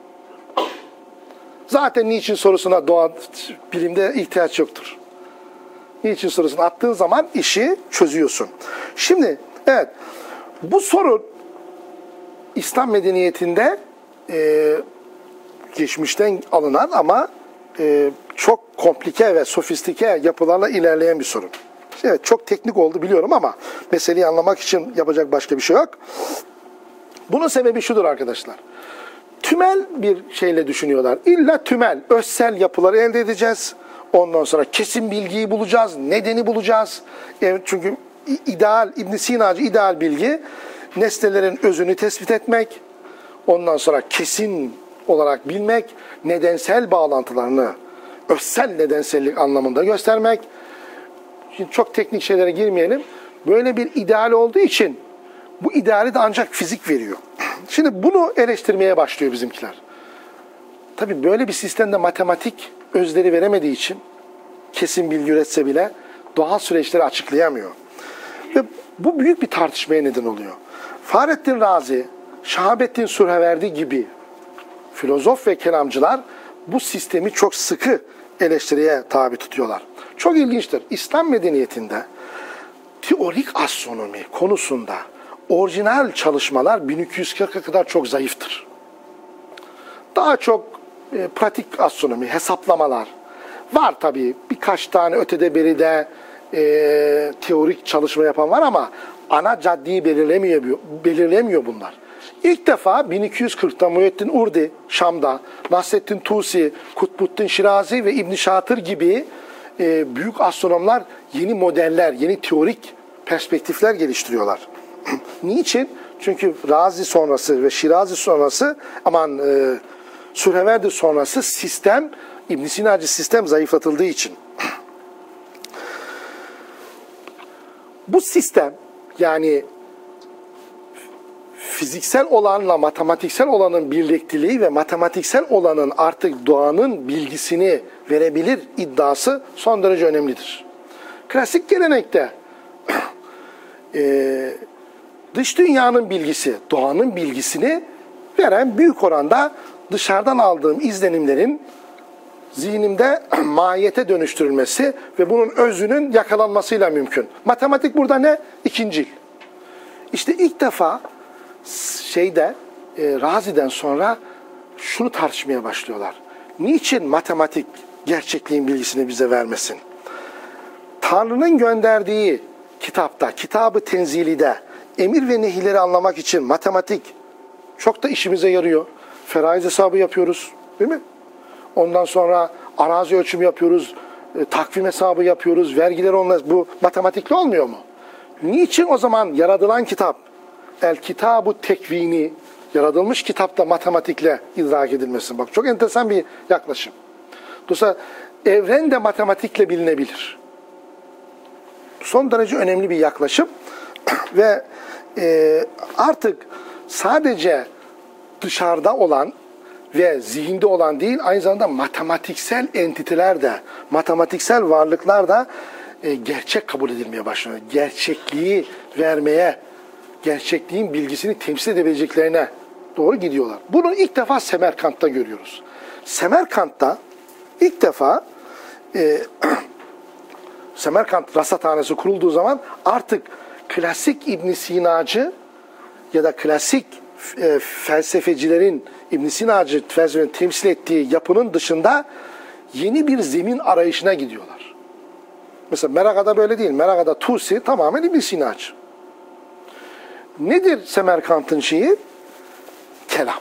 Zaten niçin sorusuna doğa bilimde ihtiyaç yoktur. Niçin sorusunu attığın zaman işi çözüyorsun. Şimdi evet, bu sorun İslam medeniyetinde e, geçmişten alınan ama e, çok komplike ve sofistike yapılarla ilerleyen bir sorun. Evet, çok teknik oldu biliyorum ama meseleyi anlamak için yapacak başka bir şey yok. Bunun sebebi şudur arkadaşlar. Tümel bir şeyle düşünüyorlar. İlla tümel, özsel yapıları elde edeceğiz. Ondan sonra kesin bilgiyi bulacağız, nedeni bulacağız. Evet, çünkü ideal, İbn Sinacı ideal bilgi, nesnelerin özünü tespit etmek, ondan sonra kesin olarak bilmek, nedensel bağlantılarını, özsel nedensellik anlamında göstermek. Şimdi çok teknik şeylere girmeyelim. Böyle bir ideal olduğu için bu ideali de ancak fizik veriyor. Şimdi bunu eleştirmeye başlıyor bizimkiler. Tabii böyle bir sistemde matematik özleri veremediği için kesin bilgi üretse bile doğal süreçleri açıklayamıyor. Ve bu büyük bir tartışmaya neden oluyor. Fahrettin Razi, Şahabettin Surheverdi gibi filozof ve kelamcılar bu sistemi çok sıkı eleştiriye tabi tutuyorlar. Çok ilginçtir. İslam medeniyetinde teorik astronomi konusunda orijinal çalışmalar bin iki yüz kırka kadar çok zayıftır. Daha çok e, pratik astronomi, hesaplamalar var tabii. Birkaç tane ötede beride e, teorik çalışma yapan var ama ana caddeyi belirlemiyor, belirlemiyor bunlar. İlk defa bin iki yüz kırkta Muhyiddin Urdi Şam'da, Nasreddin Tusi, Kutbuddin Şirazi ve İbn Şatır gibi e, büyük astronomlar yeni modeller, yeni teorik perspektifler geliştiriyorlar. Niçin? Çünkü Razi sonrası ve Şirazi sonrası, aman e, Sürheverdi sonrası sistem, İbn Sinacı sistem zayıflatıldığı için. Bu sistem, yani fiziksel olanla matematiksel olanın birlikteliği ve matematiksel olanın artık doğanın bilgisini verebilir iddiası son derece önemlidir. Klasik gelenekte e, dış dünyanın bilgisi, doğanın bilgisini veren büyük oranda dışarıdan aldığım izlenimlerin zihnimde mahiyete dönüştürülmesi ve bunun özünün yakalanmasıyla mümkün. Matematik burada ne? İkincil. İşte ilk defa şeyde e, Razi'den sonra şunu tartışmaya başlıyorlar. Niçin matematik gerçekliğin bilgisini bize vermesin? Tanrı'nın gönderdiği kitapta, Kitab-ı Tenzili'de emir ve nehirleri anlamak için matematik çok da işimize yarıyor. Feraiz hesabı yapıyoruz, değil mi? Ondan sonra arazi ölçümü yapıyoruz, e, takvim hesabı yapıyoruz, vergileri onunla, bu matematikli olmuyor mu? Niçin o zaman yaratılan kitap, El Kitab-ı Tekvini, yaratılmış kitapta matematikle idrak edilmesin? Bak çok enteresan bir yaklaşım. Dolayısıyla evren de matematikle bilinebilir. Son derece önemli bir yaklaşım ve e, artık sadece dışarıda olan ve zihinde olan değil, aynı zamanda matematiksel entiteler de, matematiksel varlıklar da e, gerçek kabul edilmeye başlıyor. Gerçekliği vermeye, gerçekliğin bilgisini temsil edebileceklerine doğru gidiyorlar. Bunu ilk defa Semerkant'ta görüyoruz. Semerkant'ta ilk defa e, Semerkant rasathanesi kurulduğu zaman artık klasik İbn Sinacı ya da klasik e, felsefecilerin İbn Sinacı felsefenin temsil ettiği yapının dışında yeni bir zemin arayışına gidiyorlar. Mesela Meraka'da böyle değil. Meraka'da Tusi tamamen İbn Sinacı. Nedir Semerkant'ın şeyi? Kelam.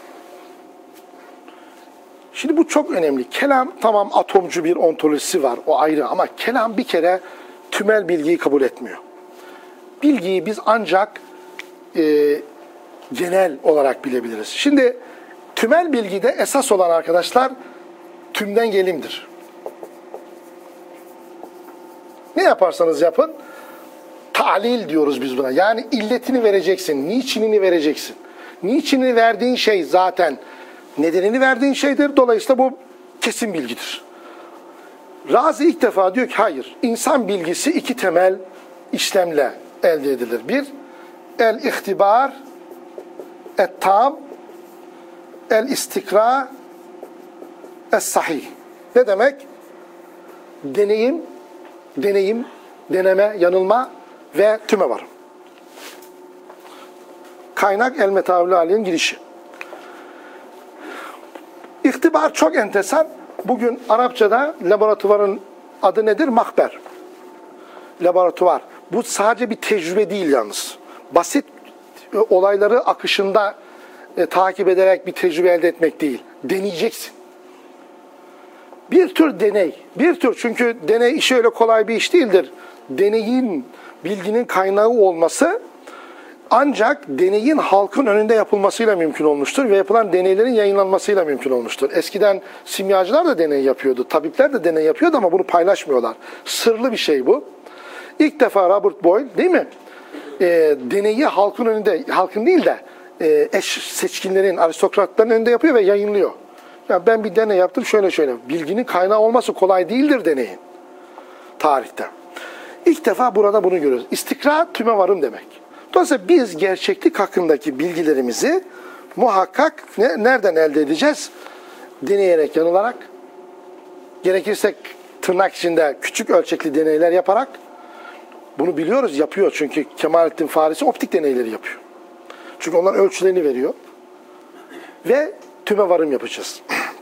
Şimdi bu çok önemli. Kelam tamam atomcu bir ontolojisi var, o ayrı, ama kelam bir kere tümel bilgiyi kabul etmiyor. Bilgiyi biz ancak e, genel olarak bilebiliriz. Şimdi tümel bilgide esas olan arkadaşlar tümden gelimdir. Ne yaparsanız yapın, talil diyoruz biz buna. Yani illetini vereceksin, niçinini vereceksin. Niçinini verdiğin şey zaten nedenini verdiğin şeydir. Dolayısıyla bu kesin bilgidir. Razi ilk defa diyor ki hayır, insan bilgisi iki temel işlemle elde edilir. Bir, el-ihtibar, et-tam, el-istikra, es-sahih. Ne demek? Deneyim, deneyim, deneme, yanılma ve tüme varım. Kaynak El-Metavül Ali'nin girişi. İhtibar çok enteresan. Bugün Arapçada laboratuvarın adı nedir? Mahber. Laboratuvar. Bu sadece bir tecrübe değil yalnız. Basit e, olayları akışında e, takip ederek bir tecrübe elde etmek değil. Deneyeceksin. Bir tür deney. Bir tür, çünkü deney işi öyle kolay bir iş değildir. Deneyin, bilginin kaynağı olması ancak deneyin halkın önünde yapılmasıyla mümkün olmuştur ve yapılan deneylerin yayınlanmasıyla mümkün olmuştur. Eskiden simyacılar da deney yapıyordu, tabipler de deney yapıyordu ama bunu paylaşmıyorlar. Sırlı bir şey bu. İlk defa Robert Boyle, değil mi? E, deneyi halkın önünde, halkın değil de e, eş seçkinlerin, aristokratların önünde yapıyor ve yayınlıyor. Yani ben bir deney yaptım şöyle şöyle. Bilginin kaynağı olması kolay değildir deneyin tarihte. İlk defa burada bunu görüyoruz. İstikrar tüme varım demek. Dolayısıyla biz gerçeklik hakkındaki bilgilerimizi muhakkak ne, nereden elde edeceğiz? Deneyerek, yanılarak, gerekirse tırnak içinde küçük ölçekli deneyler yaparak, Bunu biliyoruz, yapıyor. Çünkü Kemalettin Farisi optik deneyleri yapıyor. Çünkü onlar ölçülerini veriyor. Ve tüme varım yapacağız.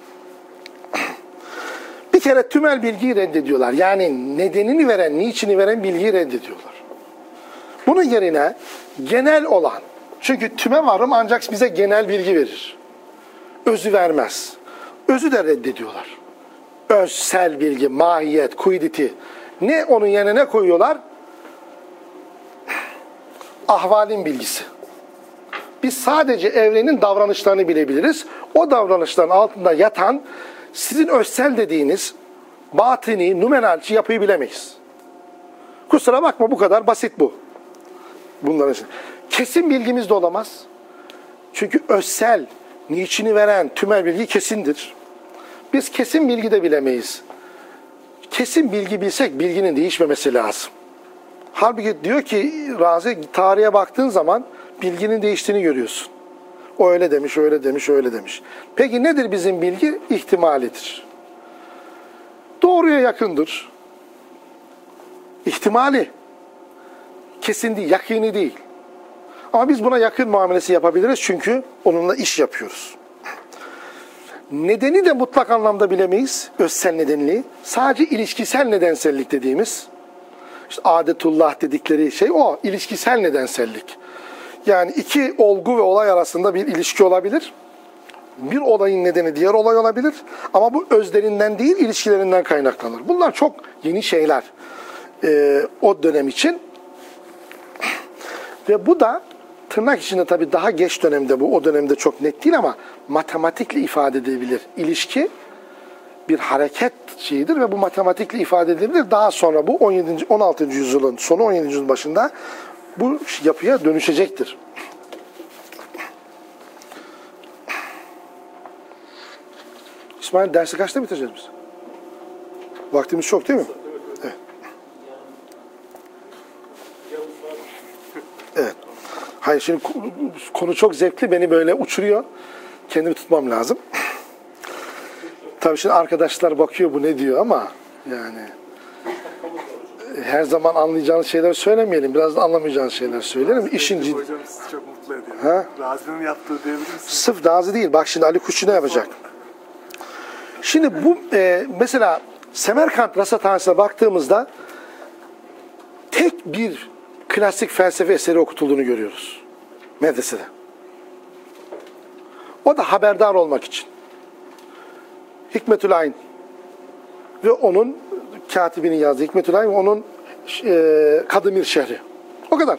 Bir kere tümel bilgiyi reddediyorlar. Yani nedenini veren, niçini veren bilgiyi reddediyorlar. Bunun yerine genel olan, çünkü tüme varım ancak bize genel bilgi verir. Özü vermez. Özü de reddediyorlar. Özsel bilgi, mahiyet, kuiditi. Ne onun yerine ne koyuyorlar? Ahvalin bilgisi. Biz sadece evrenin davranışlarını bilebiliriz. O davranışların altında yatan sizin özsel dediğiniz batini, numenalci yapıyı bilemeyiz. Kusura bakma, bu kadar basit bu. Bunların için. Kesin bilgimiz de olamaz. Çünkü özsel, niçini veren tümel bilgi kesindir. Biz kesin bilgi de bilemeyiz. Kesin bilgi bilsek bilginin değişmemesi lazım. Halbuki diyor ki Razi, tarihe baktığın zaman bilginin değiştiğini görüyorsun. O öyle demiş, öyle demiş, öyle demiş. Peki nedir bizim bilgi? İhtimalidir. Doğruya yakındır. İhtimali. Kesin değil, yakini değil. Ama biz buna yakın muamelesi yapabiliriz çünkü onunla iş yapıyoruz. Nedeni de mutlak anlamda bilemeyiz, özsel nedenliği. Sadece ilişkisel nedensellik dediğimiz, işte adetullah dedikleri şey o, ilişkisel nedensellik. Yani iki olgu ve olay arasında bir ilişki olabilir. Bir olayın nedeni diğer olay olabilir. Ama bu özlerinden değil, ilişkilerinden kaynaklanır. Bunlar çok yeni şeyler ee, o dönem için. Ve bu da tırnak içinde tabii daha geç dönemde, bu o dönemde çok net değil ama matematikle ifade edilebilir. İlişki bir hareket şeyidir ve bu matematikle ifade edilebilir. Daha sonra bu on yedinci on altıncı yüzyılın sonu, on yedinci yüzyılın başında bu yapıya dönüşecektir. İsmail, dersi kaçta bitireceğiz biz? Vaktimiz çok değil mi? Evet. Evet. Hayır, şimdi konu çok zevkli, beni böyle uçuruyor. Kendimi tutmam lazım. Tabii şimdi arkadaşlar bakıyor bu ne diyor ama yani her zaman anlayacağınız şeyler söylemeyelim. Biraz da anlamayacağınız şeyler söyleyelim. İşin ciddi. Hocam sizi çok mutlu ediyor. Ha? Razi'nin yaptığı diyebilir misiniz? Sırf Razi değil. Bak şimdi Ali Kuşçu ne yapacak? Şimdi bu e, mesela Semerkant Rasathanesi'ne baktığımızda tek bir klasik felsefe eseri okutulduğunu görüyoruz medresede. O da haberdar olmak için. Hikmetül Ayn ve onun katibinin yazdığı Hikmetül Ayn ve onun e, Kadımir şehri. O kadar.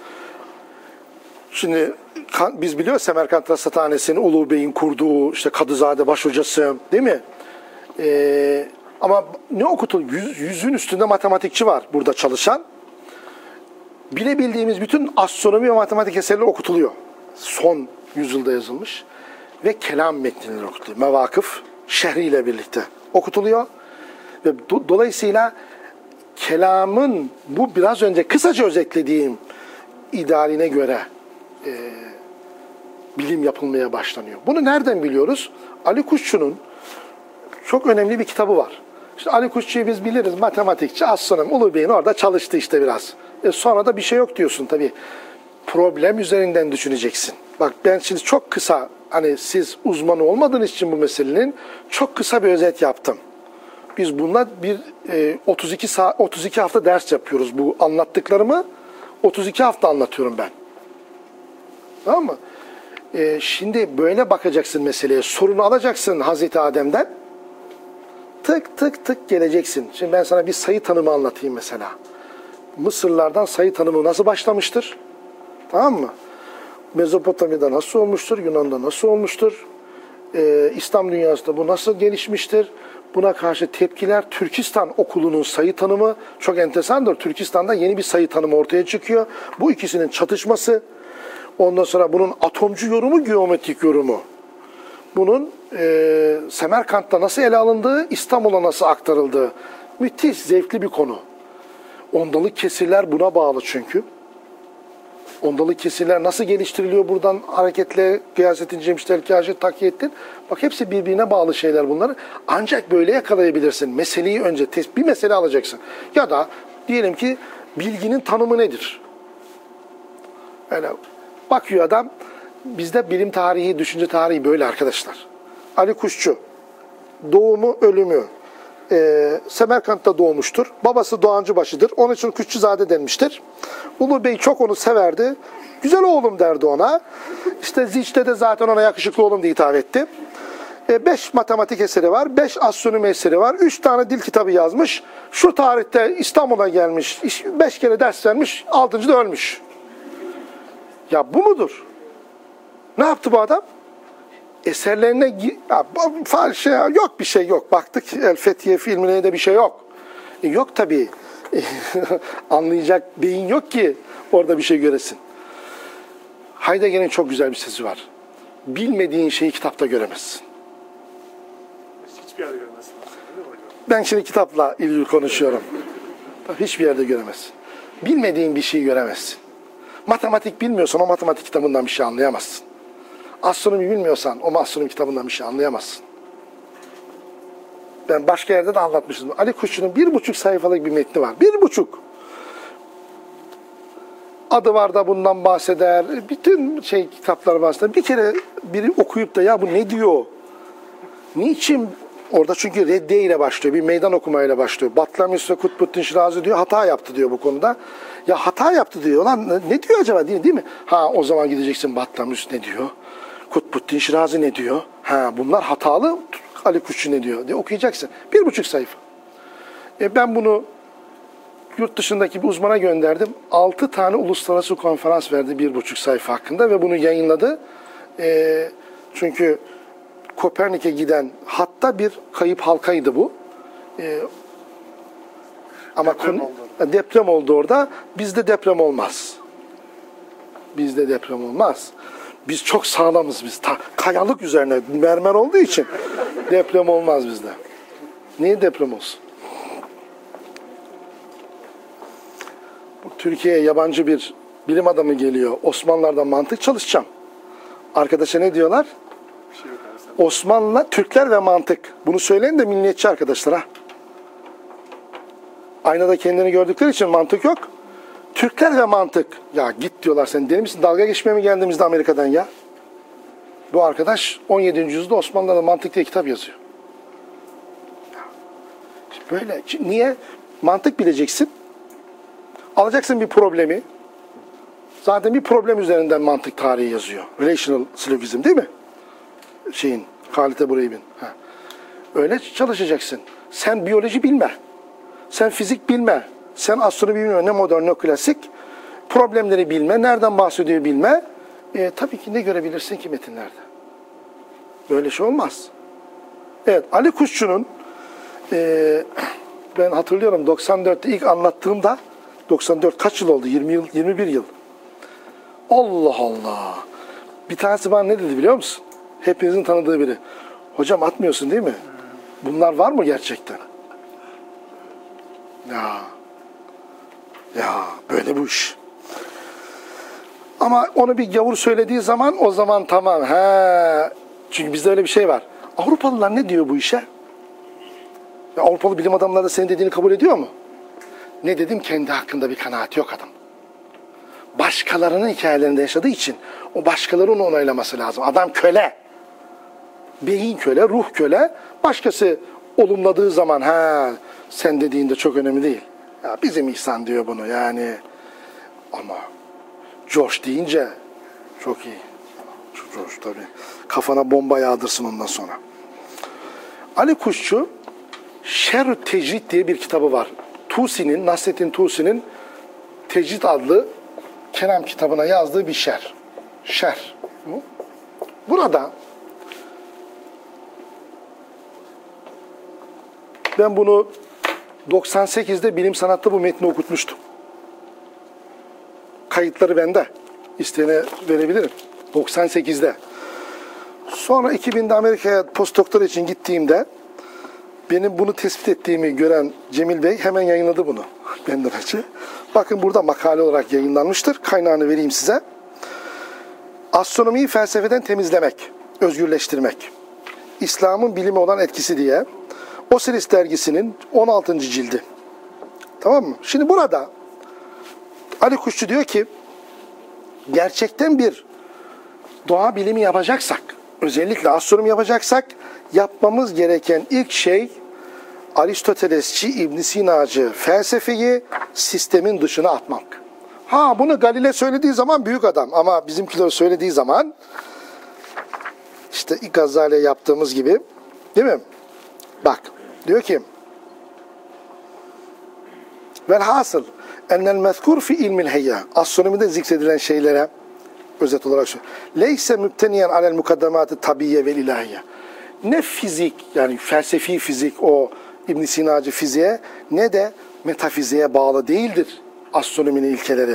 Şimdi biz biliyoruz Semerkant Rasathanesi'ni Ulu Bey'in kurduğu, işte Kadızade başhocası, değil mi? Ee, ama ne okutul? Yüz, yüzün üstünde matematikçi var burada çalışan. Bilebildiğimiz bütün astronomi ve matematik eserleri okutuluyor. Son yüzyılda yazılmış. Ve kelam metnileri okutuluyor. Mevakıf şehriyle birlikte okutuluyor. Ve do, dolayısıyla kelamın bu biraz önce kısaca özetlediğim idealine göre e, bilim yapılmaya başlanıyor. Bunu nereden biliyoruz? Ali Kuşçu'nun çok önemli bir kitabı var. İşte Ali Kuşçu'yu biz biliriz, matematikçi, astronom. Ulu Bey'in orada çalıştı işte biraz. E sonra da bir şey yok diyorsun tabii. Problem üzerinden düşüneceksin. Bak ben şimdi çok kısa, hani siz uzmanı olmadığınız için bu meselenin çok kısa bir özet yaptım. Biz bununla bir e, otuz iki saat, otuz iki hafta ders yapıyoruz. Bu anlattıklarımı otuz iki hafta anlatıyorum ben. Tamam mı? E, şimdi böyle bakacaksın meseleye. Sorunu alacaksın Hazreti Adem'den. Tık tık tık geleceksin. Şimdi ben sana bir sayı tanımı anlatayım mesela. Mısırlardan sayı tanımı nasıl başlamıştır? Tamam mı? Mezopotamya'da nasıl olmuştur? Yunan'da nasıl olmuştur? Ee, İslam dünyasında bu nasıl gelişmiştir? Buna karşı tepkiler, Türkistan okulunun sayı tanımı çok enteresandır. Türkistan'da yeni bir sayı tanımı ortaya çıkıyor. Bu ikisinin çatışması. Ondan sonra bunun atomcu yorumu, geometrik yorumu. Bunun e, Semerkant'ta nasıl ele alındığı, İstanbul'a nasıl aktarıldığı. Müthiş, zevkli bir konu. Ondalık kesirler buna bağlı çünkü. Ondalık kesirler nasıl geliştiriliyor buradan hareketle, Gıyasettin Cemşit Kaşif, Takiyettin. Bak hepsi birbirine bağlı şeyler bunlar. Ancak böyle yakalayabilirsin. Meseleyi önce, bir mesele alacaksın. Ya da diyelim ki bilginin tanımı nedir? Öyle bakıyor adam, bizde bilim tarihi, düşünce tarihi böyle arkadaşlar. Ali Kuşçu, doğumu, ölümü, Ee, Semerkant'ta doğmuştur. Babası Doğancıbaşı'dır. Onun için Kuşçuzade denmiştir. Ulu Bey çok onu severdi. Güzel oğlum derdi ona. İşte Ziç'te de zaten ona yakışıklı oğlum diye hitap etti. Ee, beş matematik eseri var. Beş astronomi eseri var. Üç tane dil kitabı yazmış. Şu tarihte İstanbul'a gelmiş. Beş kere ders vermiş. Altıncı da ölmüş. Ya bu mudur? Ne yaptı bu adam? Eserlerine ya, şey, yok bir şey yok. Baktık El Fethiye filmine de bir şey yok. E, yok tabii. Anlayacak beyin yok ki orada bir şey göresin. Heidegger'in çok güzel bir sözü var. Bilmediğin şeyi kitapta göremezsin. Hiçbir yerde göremezsin. Ben şimdi kitapla ilgili konuşuyorum. Hiçbir yerde göremezsin. Bilmediğin bir şeyi göremezsin. Matematik bilmiyorsan o matematik kitabından bir şey anlayamazsın. Astronomi bilmiyorsan o astronomi kitabından bir şey anlayamazsın. Ben başka yerde de anlatmıştım. Ali Kuşçu'nun bir buçuk sayfalık bir metni var. Bir buçuk. Adı var da bundan bahseder. Bütün şey kitaplar bahseder. Bir kere biri okuyup da ya bu ne diyor? Niçin? Orada çünkü reddiye ile başlıyor. Bir meydan okumayla başlıyor. Batlamyus ve Kutbuddin Şirazi diyor hata yaptı diyor bu konuda. Ya hata yaptı diyor. Lan ne diyor acaba değil, değil mi? Ha o zaman gideceksin Batlamyus ne diyor? Kutbuddin Şirazi ne diyor? Ha bunlar hatalı. Ali Kuşçu ne diyor diye okuyacaksın. Bir buçuk sayfa. E ben bunu yurt dışındaki bir uzmana gönderdim. Altı tane uluslararası konferans verdi bir buçuk sayfa hakkında ve bunu yayınladı. E, çünkü Kopernik'e giden hatta bir kayıp halkaydı bu. E, ama deprem, konu, oldu. deprem oldu orada. Bizde deprem olmaz. Bizde deprem olmaz. Biz çok sağlamız biz. Ta, kayalık üzerine mermer olduğu için deprem olmaz bizde. Niye deprem olsun? Türkiye'ye yabancı bir bilim adamı geliyor. Osmanlılardan mantık çalışacağım. Arkadaşa ne diyorlar? Şey Osmanlı, Türkler ve mantık. Bunu söyleyin de milliyetçi arkadaşlara. Aynada kendini gördükleri için mantık yok. Türkler ve mantık. Ya git diyorlar, sen deli misin? Dalga geçmeye mi geldiğimizde Amerika'dan ya? Bu arkadaş on yedinci yüzyılda Osmanlılar'da mantık diye kitap yazıyor. Böyle. Niye? Mantık bileceksin. Alacaksın bir problemi. Zaten bir problem üzerinden mantık tarihi yazıyor. Relational syllogism değil mi? Şeyin, Halit Ebu Reyb'in. Öyle çalışacaksın. Sen biyoloji bilme. Sen fizik bilme. Sen astronomi bilme. Ne modern ne klasik. Problemleri bilme. Nereden bahsediyor bilme. E, tabii ki ne görebilirsin ki metinlerde? Böyle şey olmaz. Evet, Ali Kuşçu'nun e, ben hatırlıyorum doksan dörtte ilk anlattığımda doksan dört kaç yıl oldu? yirmi yıl, yirmi bir yıl. Allah Allah. Bir tanesi bana ne dedi biliyor musun? Hepinizin tanıdığı biri. Hocam atmıyorsun değil mi? Bunlar var mı gerçekten? Ya. Ya böyle bu iş. Ama onu bir gavur söylediği zaman o zaman tamam. He. Çünkü bizde öyle bir şey var. Avrupalılar ne diyor bu işe? Ya Avrupalı bilim adamları da senin dediğini kabul ediyor mu? Ne dedim? Kendi hakkında bir kanaati yok adam. Başkalarının hikayelerinde yaşadığı için o başkaları onu onaylaması lazım. Adam köle. Beyin köle, ruh köle. Başkası olumladığı zaman ha sen dediğinde çok önemli değil. Ya bizim İhsan diyor bunu yani. Ama Josh deyince çok iyi. Josh tabii. Kafana bomba yağdırsın ondan sonra. Ali Kuşçu Şer-ü Tecrid diye bir kitabı var. Tusi'nin, Nasrettin Tusi'nin Tecrid adlı kelam kitabına yazdığı bir şer. Şer. Burada ben bunu doksan sekizde Bilim Sanat'ta bu metni okutmuştum. Kayıtları bende. İsteyene verebilirim. doksan sekizde. Sonra iki binde Amerika'ya postdoktor için gittiğimde benim bunu tespit ettiğimi gören Cemil Bey hemen yayınladı bunu benden önce. Bakın burada makale olarak yayınlanmıştır. Kaynağını vereyim size. Astronomiyi felsefeden temizlemek, özgürleştirmek. İslam'ın bilime olan etkisi diye. Osiris dergisinin on altıncı cildi. Tamam mı? Şimdi burada Ali Kuşçu diyor ki gerçekten bir doğa bilimi yapacaksak, özellikle astronomi yapacaksak yapmamız gereken ilk şey Aristotelesçi, İbn Sinacı felsefeyi sistemin dışına atmak. Ha bunu Galile söylediği zaman büyük adam ama bizimkiler söylediği zaman işte Gazali'ye yaptığımız gibi, değil mi? Bak diyor ki velhasıl ennel mezkur fi ilmil heyya, astronomide zikredilen şeylere özet olarak şu. Leyse mübteniyen alel mukaddematı tabiyye vel ilahiyye. Ne fizik, yani felsefi fizik o İbn Sinacı fiziğe, ne de metafiziğe bağlı değildir astronominin ilkeleri.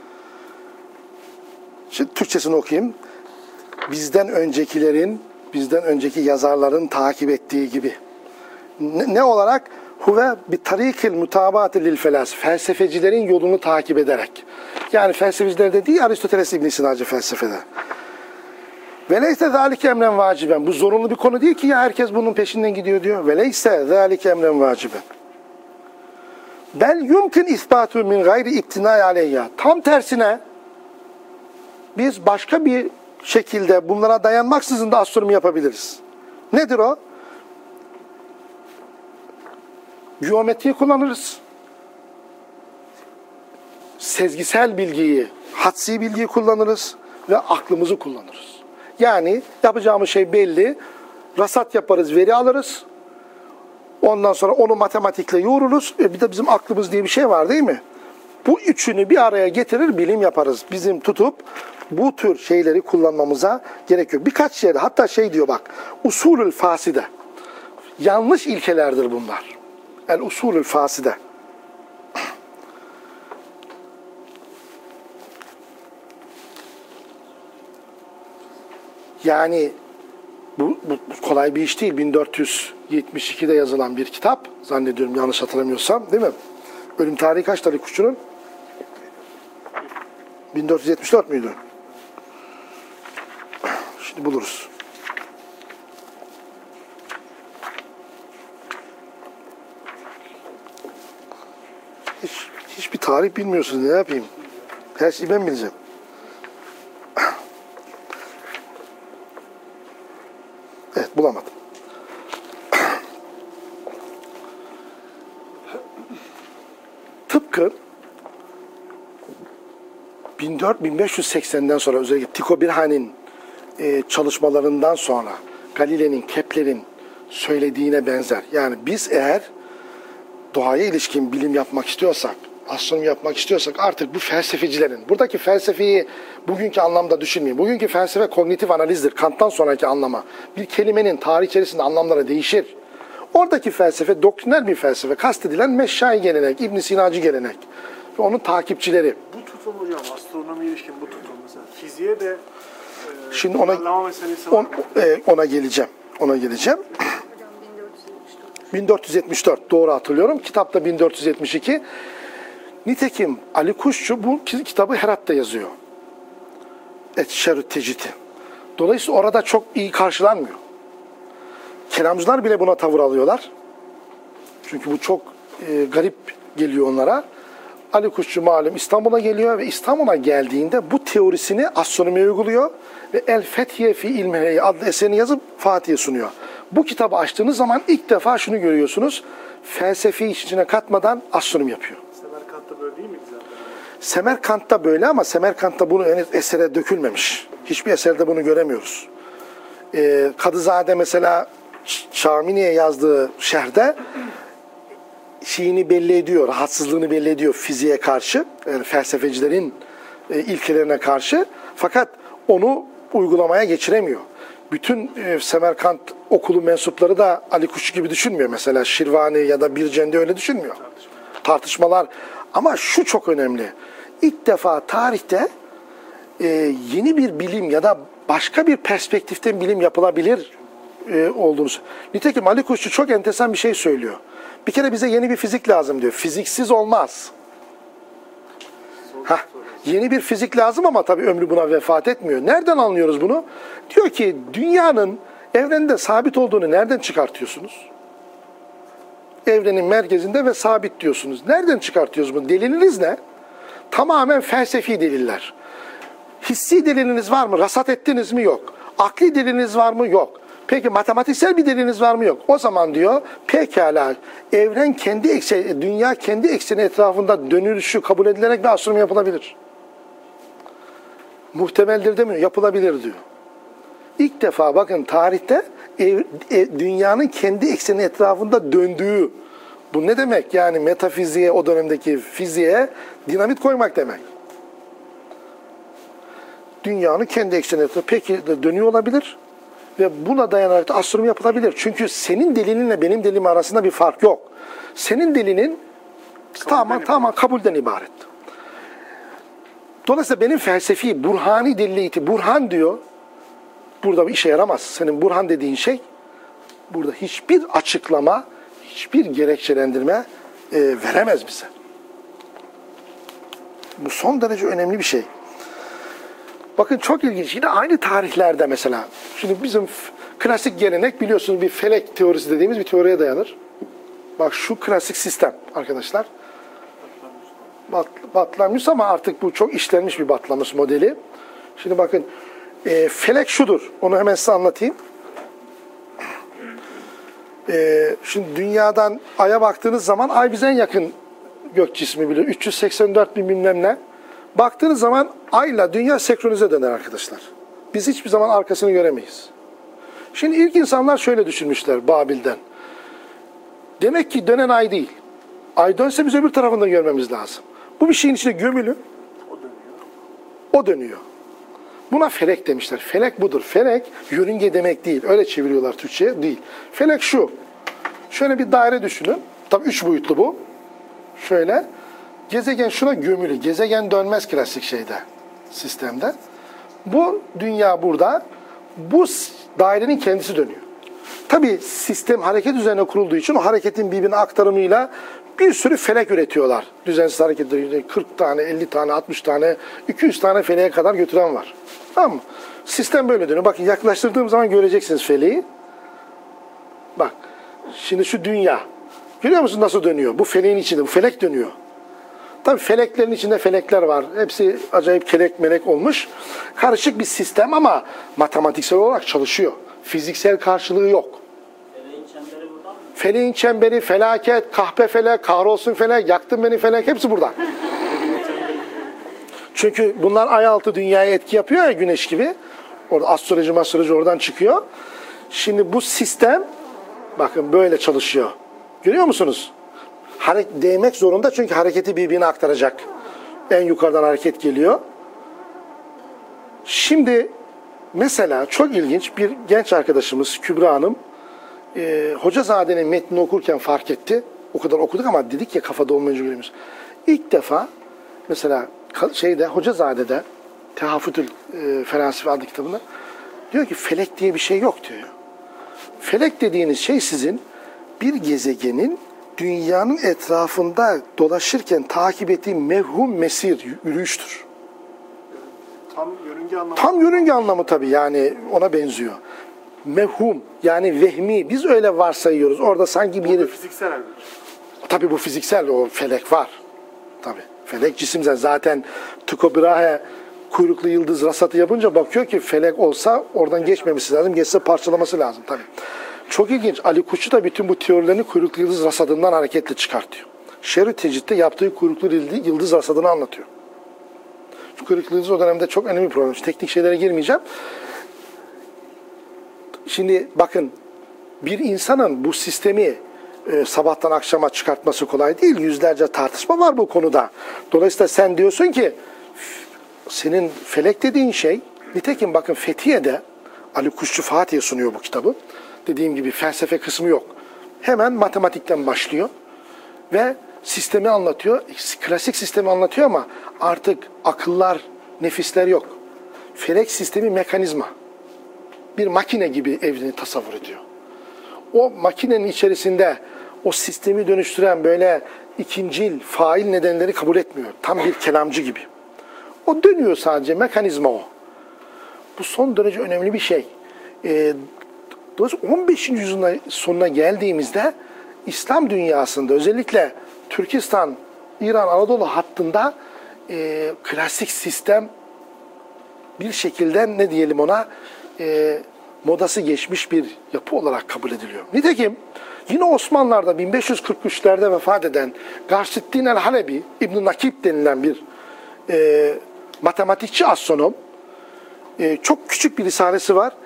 Şimdi Türkçesini okuyayım. Bizden öncekilerin, bizden önceki yazarların takip ettiği gibi. Ne, ne olarak? Huve bi tarikil mutabati lil felasif. Felsefecilerin yolunu takip ederek. Yani felsefecilerde değil, Aristoteles İbn Sinacı felsefede. Ve leyse zâlike emren vaciben. Bu zorunlu bir konu değil ki ya herkes bunun peşinden gidiyor diyor. Ve leyse zâlike emren vaciben. Bel yumkin ispatu min gayri iptinâi aleyya. Tam tersine biz başka bir şekilde bunlara dayanmaksızın da astronomi yapabiliriz. Nedir o? Geometriyi kullanırız. Sezgisel bilgiyi, hadsi bilgiyi kullanırız ve aklımızı kullanırız. Yani yapacağımız şey belli. Rasat yaparız, veri alırız. Ondan sonra onu matematikle yoğururuz. E bir de bizim aklımız diye bir şey var değil mi? Bu üçünü bir araya getirir, bilim yaparız. Bizim tutup bu tür şeyleri kullanmamıza gerek yok. Birkaç yerde, hatta şey diyor bak, usulül faside. Yanlış ilkelerdir bunlar. El usulül faside. Yani bu, bu kolay bir iş değil. bin dört yüz yetmiş ikide yazılan bir kitap. Zannediyorum, yanlış hatırlamıyorsam, değil mi? Ölüm tarihi kaçtı Ali Kuşçu'nun? bin dört yüz yetmiş dört müydü? Şimdi buluruz. Hiç, hiçbir tarih bilmiyorsunuz. Ne yapayım? Her şeyi ben bileceğim. Evet, bulamadım. Tıpkı bin dört bin beş yüz seksenden sonra, özellikle Tycho Brahe'nin e, çalışmalarından sonra Galile'nin, Kepler'in söylediğine benzer. Yani biz eğer doğaya ilişkin bilim yapmak istiyorsak, astronomi yapmak istiyorsak artık bu felsefecilerin, buradaki felsefeyi bugünkü anlamda düşünmeyin. Bugünkü felsefe kognitif analizdir. Kant'tan sonraki anlama. Bir kelimenin tarih içerisinde anlamları değişir. Oradaki felsefe doktriner bir felsefe. Kastedilen Meşşai gelenek, İbn Sinacı gelenek ve onun takipçileri. Bu tutum hocam, astronomiye ilişkin bu tutum mesela. Fiziğe de e, Şimdi ona on, e, ona geleceğim. Ona geleceğim. bin dört yüz yetmiş dört doğru hatırlıyorum. Kitapta bin dört yüz yetmiş iki. Nitekim Ali Kuşçu bu kitabı Herat'ta yazıyor. Et-Şerü Tecidi. Dolayısıyla orada çok iyi karşılanmıyor. Kelamcılar bile buna tavır alıyorlar. Çünkü bu çok e, garip geliyor onlara. Ali Kuşçu malum İstanbul'a geliyor ve İstanbul'a geldiğinde bu teorisini astronomiye uyguluyor ve El Fethiye fi İlmihi adlı eserini yazıp Fatih'e sunuyor. Bu kitabı açtığınız zaman ilk defa şunu görüyorsunuz. Felsefeyi içine katmadan astronomi yapıyor. Semerkant'ta böyle değil miydi zaten? Semerkant'ta böyle ama Semerkant'ta bunu henüz esere dökülmemiş. Hiçbir eserde bunu göremiyoruz. Ee, Kadızade mesela Şamini'ye yazdığı şerhde şeyini belli ediyor, rahatsızlığını belli ediyor fiziğe karşı, yani felsefecilerin e, ilkelerine karşı. Fakat onu uygulamaya geçiremiyor. Bütün e, Semerkant okulu mensupları da Ali Kuşçu gibi düşünmüyor. Mesela Şirvani ya da Bircendi öyle düşünmüyor. Tartışmalar. Tartışmalar. Ama şu çok önemli. İlk defa tarihte e, yeni bir bilim ya da başka bir perspektiften bilim yapılabilir e, olduğunu. Nitekim Ali Kuşçu çok enteresan bir şey söylüyor. Bir kere bize yeni bir fizik lazım diyor. Fiziksiz olmaz. Hah, yeni bir fizik lazım ama tabii ömrü buna vefat etmiyor. Nereden anlıyoruz bunu? Diyor ki dünyanın evrende sabit olduğunu nereden çıkartıyorsunuz? Evrenin merkezinde ve sabit diyorsunuz. Nereden çıkartıyoruz bunu? Deliliniz ne? tamamen felsefi deliller. Hissi deliliniz var mı? Rasat ettiniz mi? Yok. Akli deliliniz var mı? Yok. Peki matematiksel bir deliliniz var mı? Yok. O zaman diyor pekala evren kendi ekseni, dünya kendi ekseni etrafında dönüşü kabul edilerek bir astronomi yapılabilir. Muhtemeldir demiyor, yapılabilir diyor. İlk defa bakın tarihte ev, ev, dünyanın kendi ekseni etrafında döndüğü, bu ne demek? Yani metafiziğe, o dönemdeki fiziğe dinamit koymak demek. Dünyanın kendi ekseni etrafında peki dönüyor olabilir ve buna dayanarak da astronomi yapılabilir. Çünkü senin delilinle benim delilim arasında bir fark yok. Senin delinin tamamen, tamamen kabulden ibaret. Dolayısıyla benim felsefi, burhani deliliyeti, burhan diyor, burada bir işe yaramaz. Senin burhan dediğin şey, burada hiçbir açıklama, hiçbir gerekçelendirme e, veremez bize. Bu son derece önemli bir şey. Bakın çok ilginç, yine aynı tarihlerde mesela, şimdi bizim klasik gelenek biliyorsunuz bir felek teorisi dediğimiz bir teoriye dayanır. Bak şu klasik sistem arkadaşlar. Bat, Batlamyus ama artık bu çok işlenmiş bir Batlamyus modeli. Şimdi bakın e, felek şudur. Onu hemen size anlatayım. E, şimdi dünyadan Ay'a baktığınız zaman Ay bize en yakın gök cismi biliyor. üç yüz seksen dört bin bilmem ne. Baktığınız zaman Ay'la dünya senkronize döner arkadaşlar. Biz hiçbir zaman arkasını göremeyiz. Şimdi ilk insanlar şöyle düşünmüşler Babil'den. Demek ki dönen Ay değil. Ay dönse biz öbür tarafından görmemiz lazım. Bu bir şeyin içine gömülü. O dönüyor. O dönüyor. Buna felek demişler. Felek budur. Felek yörünge demek değil. Öyle çeviriyorlar Türkçe'ye. Değil. Felek şu. Şöyle bir daire düşünün. Tabii üç boyutlu bu. Şöyle. Gezegen şuna gömülü. Gezegen dönmez klasik şeyde. Sistemde. Bu dünya burada. Bu dairenin kendisi dönüyor. Tabii sistem hareket üzerine kurulduğu için o hareketin birbirine aktarımıyla bir sürü felek üretiyorlar. Düzensiz hareketleri kırk tane, elli tane, altmış tane, iki yüz tane feleğe kadar götüren var. Tamam mı? Sistem böyle dönüyor. Bakın yaklaştırdığım zaman göreceksiniz feleği. Bak. Şimdi şu dünya. Görüyor musun nasıl dönüyor? Bu feleğin içinde. Bu felek dönüyor. Tabii feleklerin içinde felekler var. Hepsi acayip kelek melek olmuş. Karışık bir sistem ama matematiksel olarak çalışıyor. Fiziksel karşılığı yok. Feleğin çemberi buradan mı? Feleğin çemberi, felaket, kahpe felek, kahrolsun felek, yaktın beni felek hepsi burada. Çünkü bunlar ay altı dünyaya etki yapıyor ya güneş gibi. Orada astroloji astroloji oradan çıkıyor. Şimdi bu sistem bakın böyle çalışıyor. Görüyor musunuz? Hare- değmek zorunda çünkü hareketi birbirine aktaracak. En yukarıdan hareket geliyor. Şimdi mesela çok ilginç bir genç arkadaşımız Kübra Hanım e, Hocazade'nin metnini okurken fark etti. O kadar okuduk ama dedik ya kafada olmayınca görüyoruz. İlk defa mesela şeyde Hocazade'de Tehafütül e, Felasife adlı kitabında diyor ki felek diye bir şey yok diyor. Felek dediğiniz şey sizin bir gezegenin dünyanın etrafında dolaşırken takip ettiği mevhum mesir, yürüyüştür. Tam yörünge anlamı. Tam yörünge anlamı tabii yani ona benziyor. Mevhum yani vehmi biz öyle varsayıyoruz. Orada sanki bir yeri... Fiziksel elbette. Tabii bu fiziksel o felek var. Tabii felek cisimsel zaten Tycho Brahe kuyruklu yıldız rasatı yapınca bakıyor ki felek olsa oradan geçmemesi lazım. Geçse parçalaması lazım tabii. Çok ilginç. Ali Kuşçu da bütün bu teorilerini kuyruklu yıldız rasadından hareketle çıkartıyor. Şerh-i Tecrid'de yaptığı kuyruklu yıldız rasadını anlatıyor. Şu kuyruklu yıldız o dönemde çok önemli bir problem. Teknik şeylere girmeyeceğim. Şimdi bakın bir insanın bu sistemi e, sabahtan akşama çıkartması kolay değil. Yüzlerce tartışma var bu konuda. Dolayısıyla sen diyorsun ki senin felek dediğin şey nitekim bakın Fethiye'de Ali Kuşçu Fatih'e sunuyor bu kitabı. Dediğim gibi felsefe kısmı yok. Hemen matematikten başlıyor ve sistemi anlatıyor. Klasik sistemi anlatıyor ama artık akıllar, nefisler yok. Felek sistemi mekanizma. Bir makine gibi evreni tasavvur ediyor. O makinenin içerisinde o sistemi dönüştüren böyle ikincil, fail nedenleri kabul etmiyor. Tam bir kelamcı gibi. O dönüyor sadece, mekanizma o. Bu son derece önemli bir şey. Ee, Dolayısıyla on beşinci yüzyılın sonuna geldiğimizde İslam dünyasında özellikle Türkistan, İran, Anadolu hattında e, klasik sistem bir şekilde ne diyelim ona e, modası geçmiş bir yapı olarak kabul ediliyor. Nitekim yine Osmanlılar'da bin beş yüz kırk üçlerde vefat eden Garsüddin el-Halebi, İbn-i Nakib denilen bir e, matematikçi astronom, e, çok küçük bir risalesi var.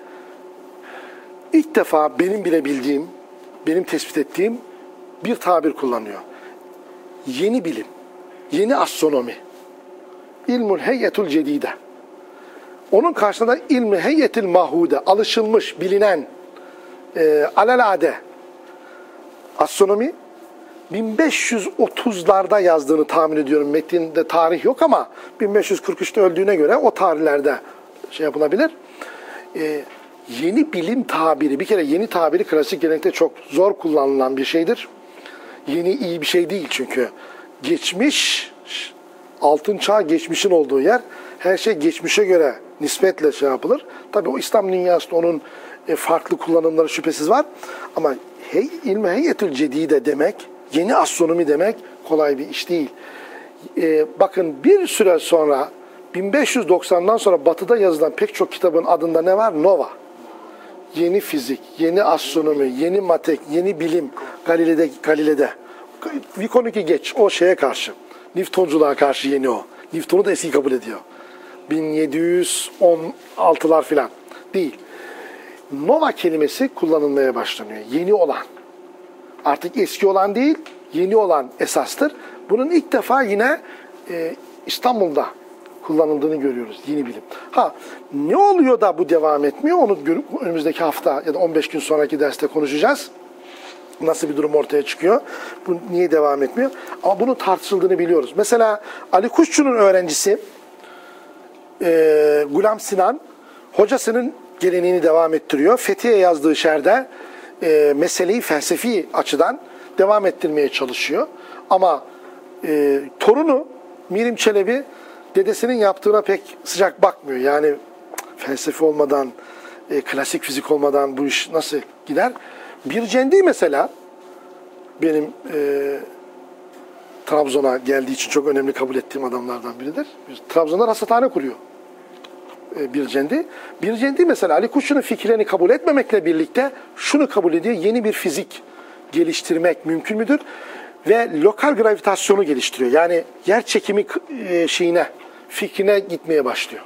İlk defa benim bile bildiğim, benim tespit ettiğim bir tabir kullanıyor. Yeni bilim, yeni astronomi, ilmul heyyetul cedide. Onun karşısında ilmi heyyetil mahude, alışılmış, bilinen, e, alelade astronomi bin beş yüz otuzlarda yazdığını tahmin ediyorum. Metinde tarih yok ama bin beş yüz kırk üçte öldüğüne göre o tarihlerde şey yapılabilir. E, yeni bilim tabiri, bir kere yeni tabiri klasik gelenekte çok zor kullanılan bir şeydir. Yeni iyi bir şey değil çünkü. Geçmiş, altın çağ geçmişin olduğu yer, her şey geçmişe göre nispetle şey yapılır. Tabii o İslam dünyasında onun e, farklı kullanımları şüphesiz var. Ama hey, ilmi heyyetül cedide demek, yeni astronomi demek kolay bir iş değil. E, bakın bir süre sonra, bin beş yüz doksandan sonra batıda yazılan pek çok kitabın adında ne var? Nova. Yeni fizik, yeni astronomi, yeni matek, yeni bilim Galile'de. Galile'de. Vikoniki geç, o şeye karşı. Newtonculuğa karşı yeni o. Newton'u da eski kabul ediyor. bin yedi yüz on altılar filan değil. Nova kelimesi kullanılmaya başlanıyor. Yeni olan. Artık eski olan değil, yeni olan esastır. Bunun ilk defa yine e, İstanbul'da kullanıldığını görüyoruz. Yeni bilim. Ha, ne oluyor da bu devam etmiyor? Onu önümüzdeki hafta ya da on beş gün sonraki derste konuşacağız. Nasıl bir durum ortaya çıkıyor? Bu niye devam etmiyor? Ama bunun tartışıldığını biliyoruz. Mesela Ali Kuşçu'nun öğrencisi e, Gulam Sinan hocasının geleneğini devam ettiriyor. Fethiye yazdığı şerde e, meseleyi felsefi açıdan devam ettirmeye çalışıyor. Ama e, torunu Mirim Çelebi dedesinin yaptığına pek sıcak bakmıyor. Yani felsefe olmadan, e, klasik fizik olmadan bu iş nasıl gider? Bircendi mesela benim e, Trabzon'a geldiği için çok önemli kabul ettiğim adamlardan biridir. Trabzon'da rasathane kuruyor e, Bircendi. Bircendi mesela Ali Kuşçu'nun fikirlerini kabul etmemekle birlikte şunu kabul ediyor. Yeni bir fizik geliştirmek mümkün müdür? Ve lokal gravitasyonu geliştiriyor. Yani yer çekimi e, şeyine, fikrine gitmeye başlıyor.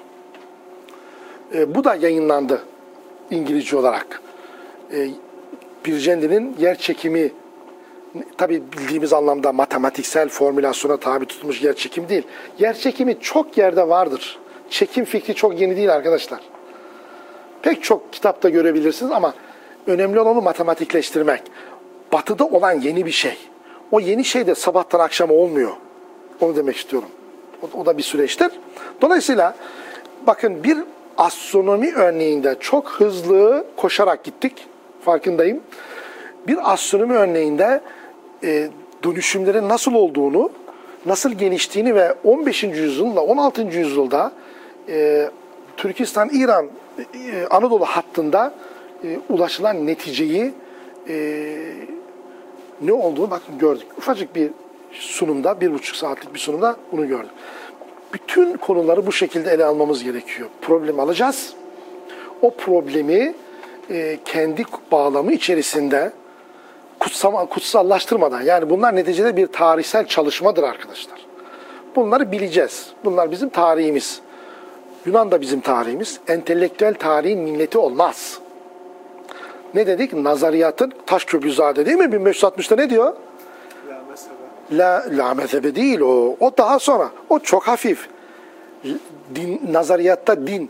E, bu da yayınlandı İngilizce olarak. E, Bircendi'nin yer çekimi, tabii bildiğimiz anlamda matematiksel formülasyona tabi tutulmuş yer çekimi değil. Yer çekimi çok yerde vardır. Çekim fikri çok yeni değil arkadaşlar. Pek çok kitapta görebilirsiniz ama önemli olan onu matematikleştirmek. Batıda olan yeni bir şey. O yeni şey de sabahtan akşama olmuyor. Onu demek istiyorum. O, o da bir süreçtir. Dolayısıyla bakın bir astronomi örneğinde çok hızlı koşarak gittik. Farkındayım. Bir astronomi örneğinde e, dönüşümlerin nasıl olduğunu, nasıl geliştiğini ve on beşinci yüzyılda, on altıncı yüzyılda e, Türkistan, İran, e, Anadolu hattında e, ulaşılan neticeyi e, ne olduğunu bakın gördük. Ufacık bir sunumda, bir buçuk saatlik bir sunumda bunu gördük. Bütün konuları bu şekilde ele almamız gerekiyor. Problemi alacağız. O problemi e, kendi bağlamı içerisinde kutsama, kutsallaştırmadan, yani bunlar neticede bir tarihsel çalışmadır arkadaşlar. Bunları bileceğiz. Bunlar bizim tarihimiz. Yunan da bizim tarihimiz. Entelektüel tarihin milleti olmaz. Ne dedik? Nazariyatın Taşköprüzade değil mi? bin beş yüz altmışta ne diyor? La mezhebe. La, la mezhebe değil o. O daha sonra. O çok hafif. Din, nazariyatta din,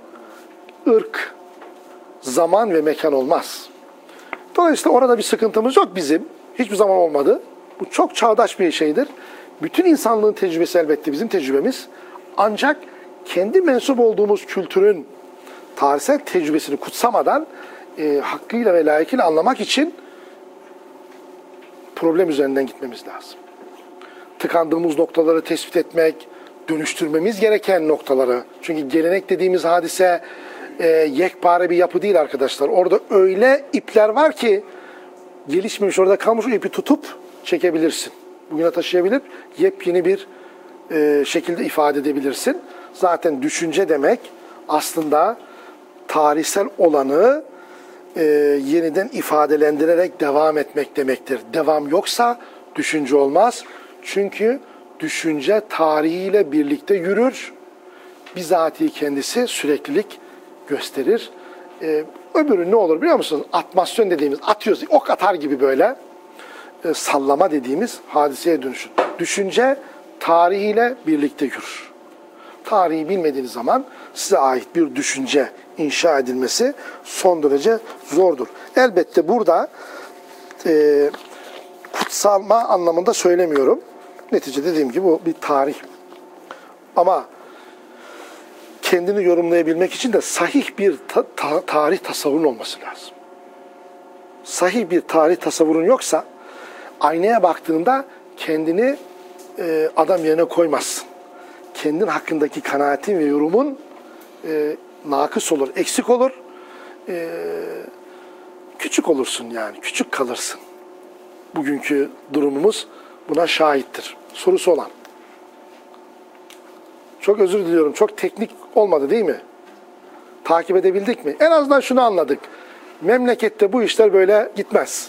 ırk, zaman ve mekan olmaz. Dolayısıyla orada bir sıkıntımız yok bizim. Hiçbir zaman olmadı. Bu çok çağdaş bir şeydir. Bütün insanlığın tecrübesi elbette bizim tecrübemiz. Ancak kendi mensup olduğumuz kültürün tarihsel tecrübesini kutsamadan e, hakkıyla ve layıkıyla anlamak için problem üzerinden gitmemiz lazım. Tıkandığımız noktaları tespit etmek, dönüştürmemiz gereken noktaları. Çünkü gelenek dediğimiz hadise e, yekpare bir yapı değil arkadaşlar. Orada öyle ipler var ki gelişmemiş, orada kalmış o ipi tutup çekebilirsin. Bugüne taşıyabilir, yepyeni bir e, şekilde ifade edebilirsin. Zaten düşünce demek aslında tarihsel olanı e, yeniden ifadelendirerek devam etmek demektir. Devam yoksa düşünce olmaz. Çünkü düşünce tarihiyle birlikte yürür. Bizatihi kendisi süreklilik gösterir. Ee, öbürü ne olur biliyor musunuz? Atmasyon dediğimiz, atıyoruz, ok atar gibi böyle e, sallama dediğimiz hadiseye dönüşür. Düşünce tarihiyle birlikte yürür. Tarihi bilmediğiniz zaman size ait bir düşünce inşa edilmesi son derece zordur. Elbette burada e, kutsalma anlamında söylemiyorum. Neticede dediğim gibi bu bir tarih. Ama kendini yorumlayabilmek için de sahih bir ta ta tarih tasavvurun olması lazım. Sahih bir tarih tasavvurun yoksa aynaya baktığında kendini e, adam yerine koymazsın. Kendin hakkındaki kanaatin ve yorumun e, nakıs olur, eksik olur. E, küçük olursun yani, küçük kalırsın. Bugünkü durumumuz buna şahittir. Sorusu olan. Çok özür diliyorum. Çok teknik olmadı değil mi? Takip edebildik mi? En azından şunu anladık. Memlekette bu işler böyle gitmez.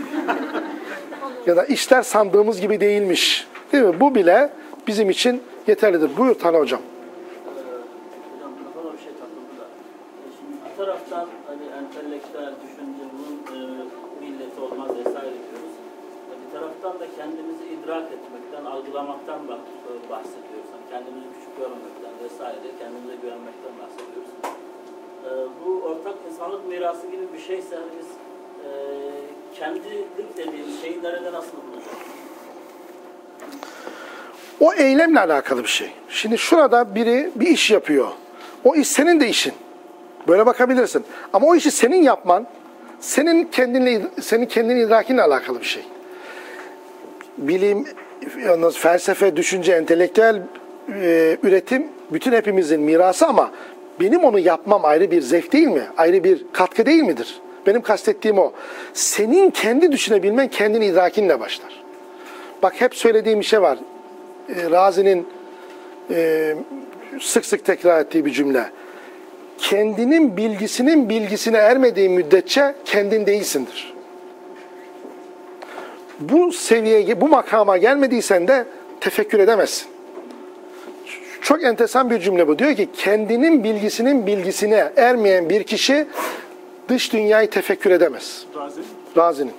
Ya da işler sandığımız gibi değilmiş. Değil mi? Bu bile bizim için yeterlidir. Buyur Tane Hocam. Hocam kafama bir şey takıldı da. Şimdi bir taraftan hani entelektüel düşünce bunun e, milleti olmaz vesaire diyoruz. E, bir taraftan da kendimizi idrak etmekten, algılamaktan bahsediyoruz. Yani kendimizi küçük görmekten vesaire, kendimize güvenmekten bahsediyoruz. E, bu ortak insanlık mirası gibi bir şeyse hani biz e, kendilik dediğimiz şeyi nerede nasıl bulacağız? O eylemle alakalı bir şey. Şimdi şurada biri bir iş yapıyor. O iş senin de işin. Böyle bakabilirsin. Ama o işi senin yapman, senin kendinle, senin kendini idrakinle alakalı bir şey. Bilim, yalnız felsefe, düşünce, entelektüel e, üretim bütün hepimizin mirası ama benim onu yapmam ayrı bir zevk değil mi? Ayrı bir katkı değil midir? Benim kastettiğim o. Senin kendi düşünebilmen kendini idrakinle başlar. Bak hep söylediğim bir şey var. E, Razi'nin e, sık sık tekrar ettiği bir cümle. Kendinin bilgisinin bilgisine ermediğin müddetçe kendin değilsindir. Bu seviyeye, bu makama gelmediysen de tefekkür edemezsin. Çok enteresan bir cümle bu. Diyor ki kendinin bilgisinin bilgisine ermeyen bir kişi dış dünyayı tefekkür edemez. Razi. Razi'nin.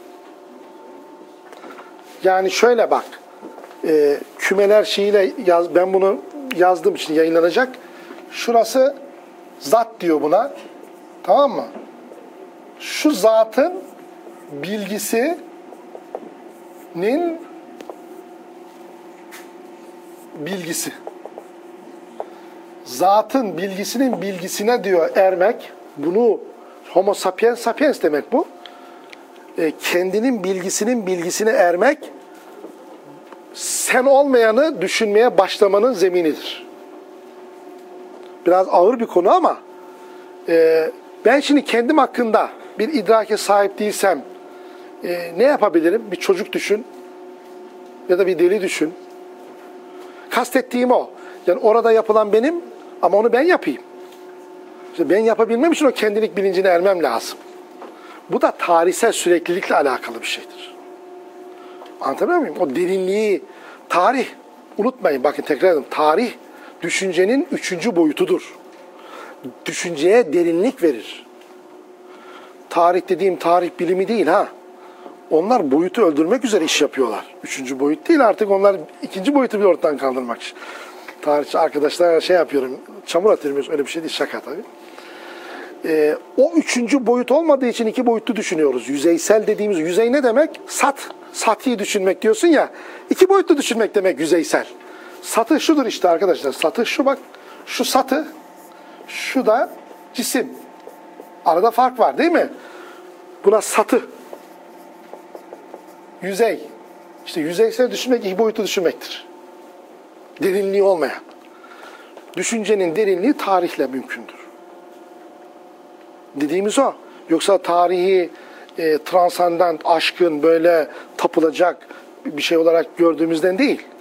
Yani şöyle bak. E, kümeler şeyiyle yaz, ben bunu yazdığım için yayınlanacak. Şurası zat diyor buna. Tamam mı? Şu zatın bilgisinin bilgisi. Zatın bilgisinin bilgisine diyor ermek. Bunu homo sapiens sapiens demek bu. E, kendinin bilgisinin bilgisine ermek sen olmayanı düşünmeye başlamanın zeminidir. Biraz ağır bir konu ama e, ben şimdi kendim hakkında bir idrake sahip değilsem e, ne yapabilirim? Bir çocuk düşün ya da bir deli düşün. Kastettiğim o. Yani orada yapılan benim ama onu ben yapayım. İşte ben yapabilmem için o kendilik bilincine ermem lazım. Bu da tarihsel süreklilikle alakalı bir şeydir. Anlatabiliyor muyum? O derinliği, tarih, unutmayın bakın tekrar edin. Tarih, düşüncenin üçüncü boyutudur. Düşünceye derinlik verir. Tarih dediğim tarih bilimi değil ha. Onlar boyutu öldürmek üzere iş yapıyorlar. Üçüncü boyut değil artık onlar ikinci boyutu bir ortadan kaldırmak için. Tarihçi arkadaşlar şey yapıyorum, çamur atıyorum öyle bir şey değil şaka tabii. Ee, o üçüncü boyut olmadığı için iki boyutlu düşünüyoruz. Yüzeysel dediğimiz, yüzey ne demek? Sat, sati düşünmek diyorsun ya. İki boyutlu düşünmek demek yüzeysel. Satı şudur işte arkadaşlar. Satı şu bak. Şu satı, şu da cisim. Arada fark var değil mi? Buna satı. Yüzey. İşte yüzeysel düşünmek iki boyutlu düşünmektir. Derinliği olmayan. Düşüncenin derinliği tarihle mümkündür. Dediğimiz o. Yoksa tarihi e, transandant, aşkın böyle tapılacak bir şey olarak gördüğümüzden değil.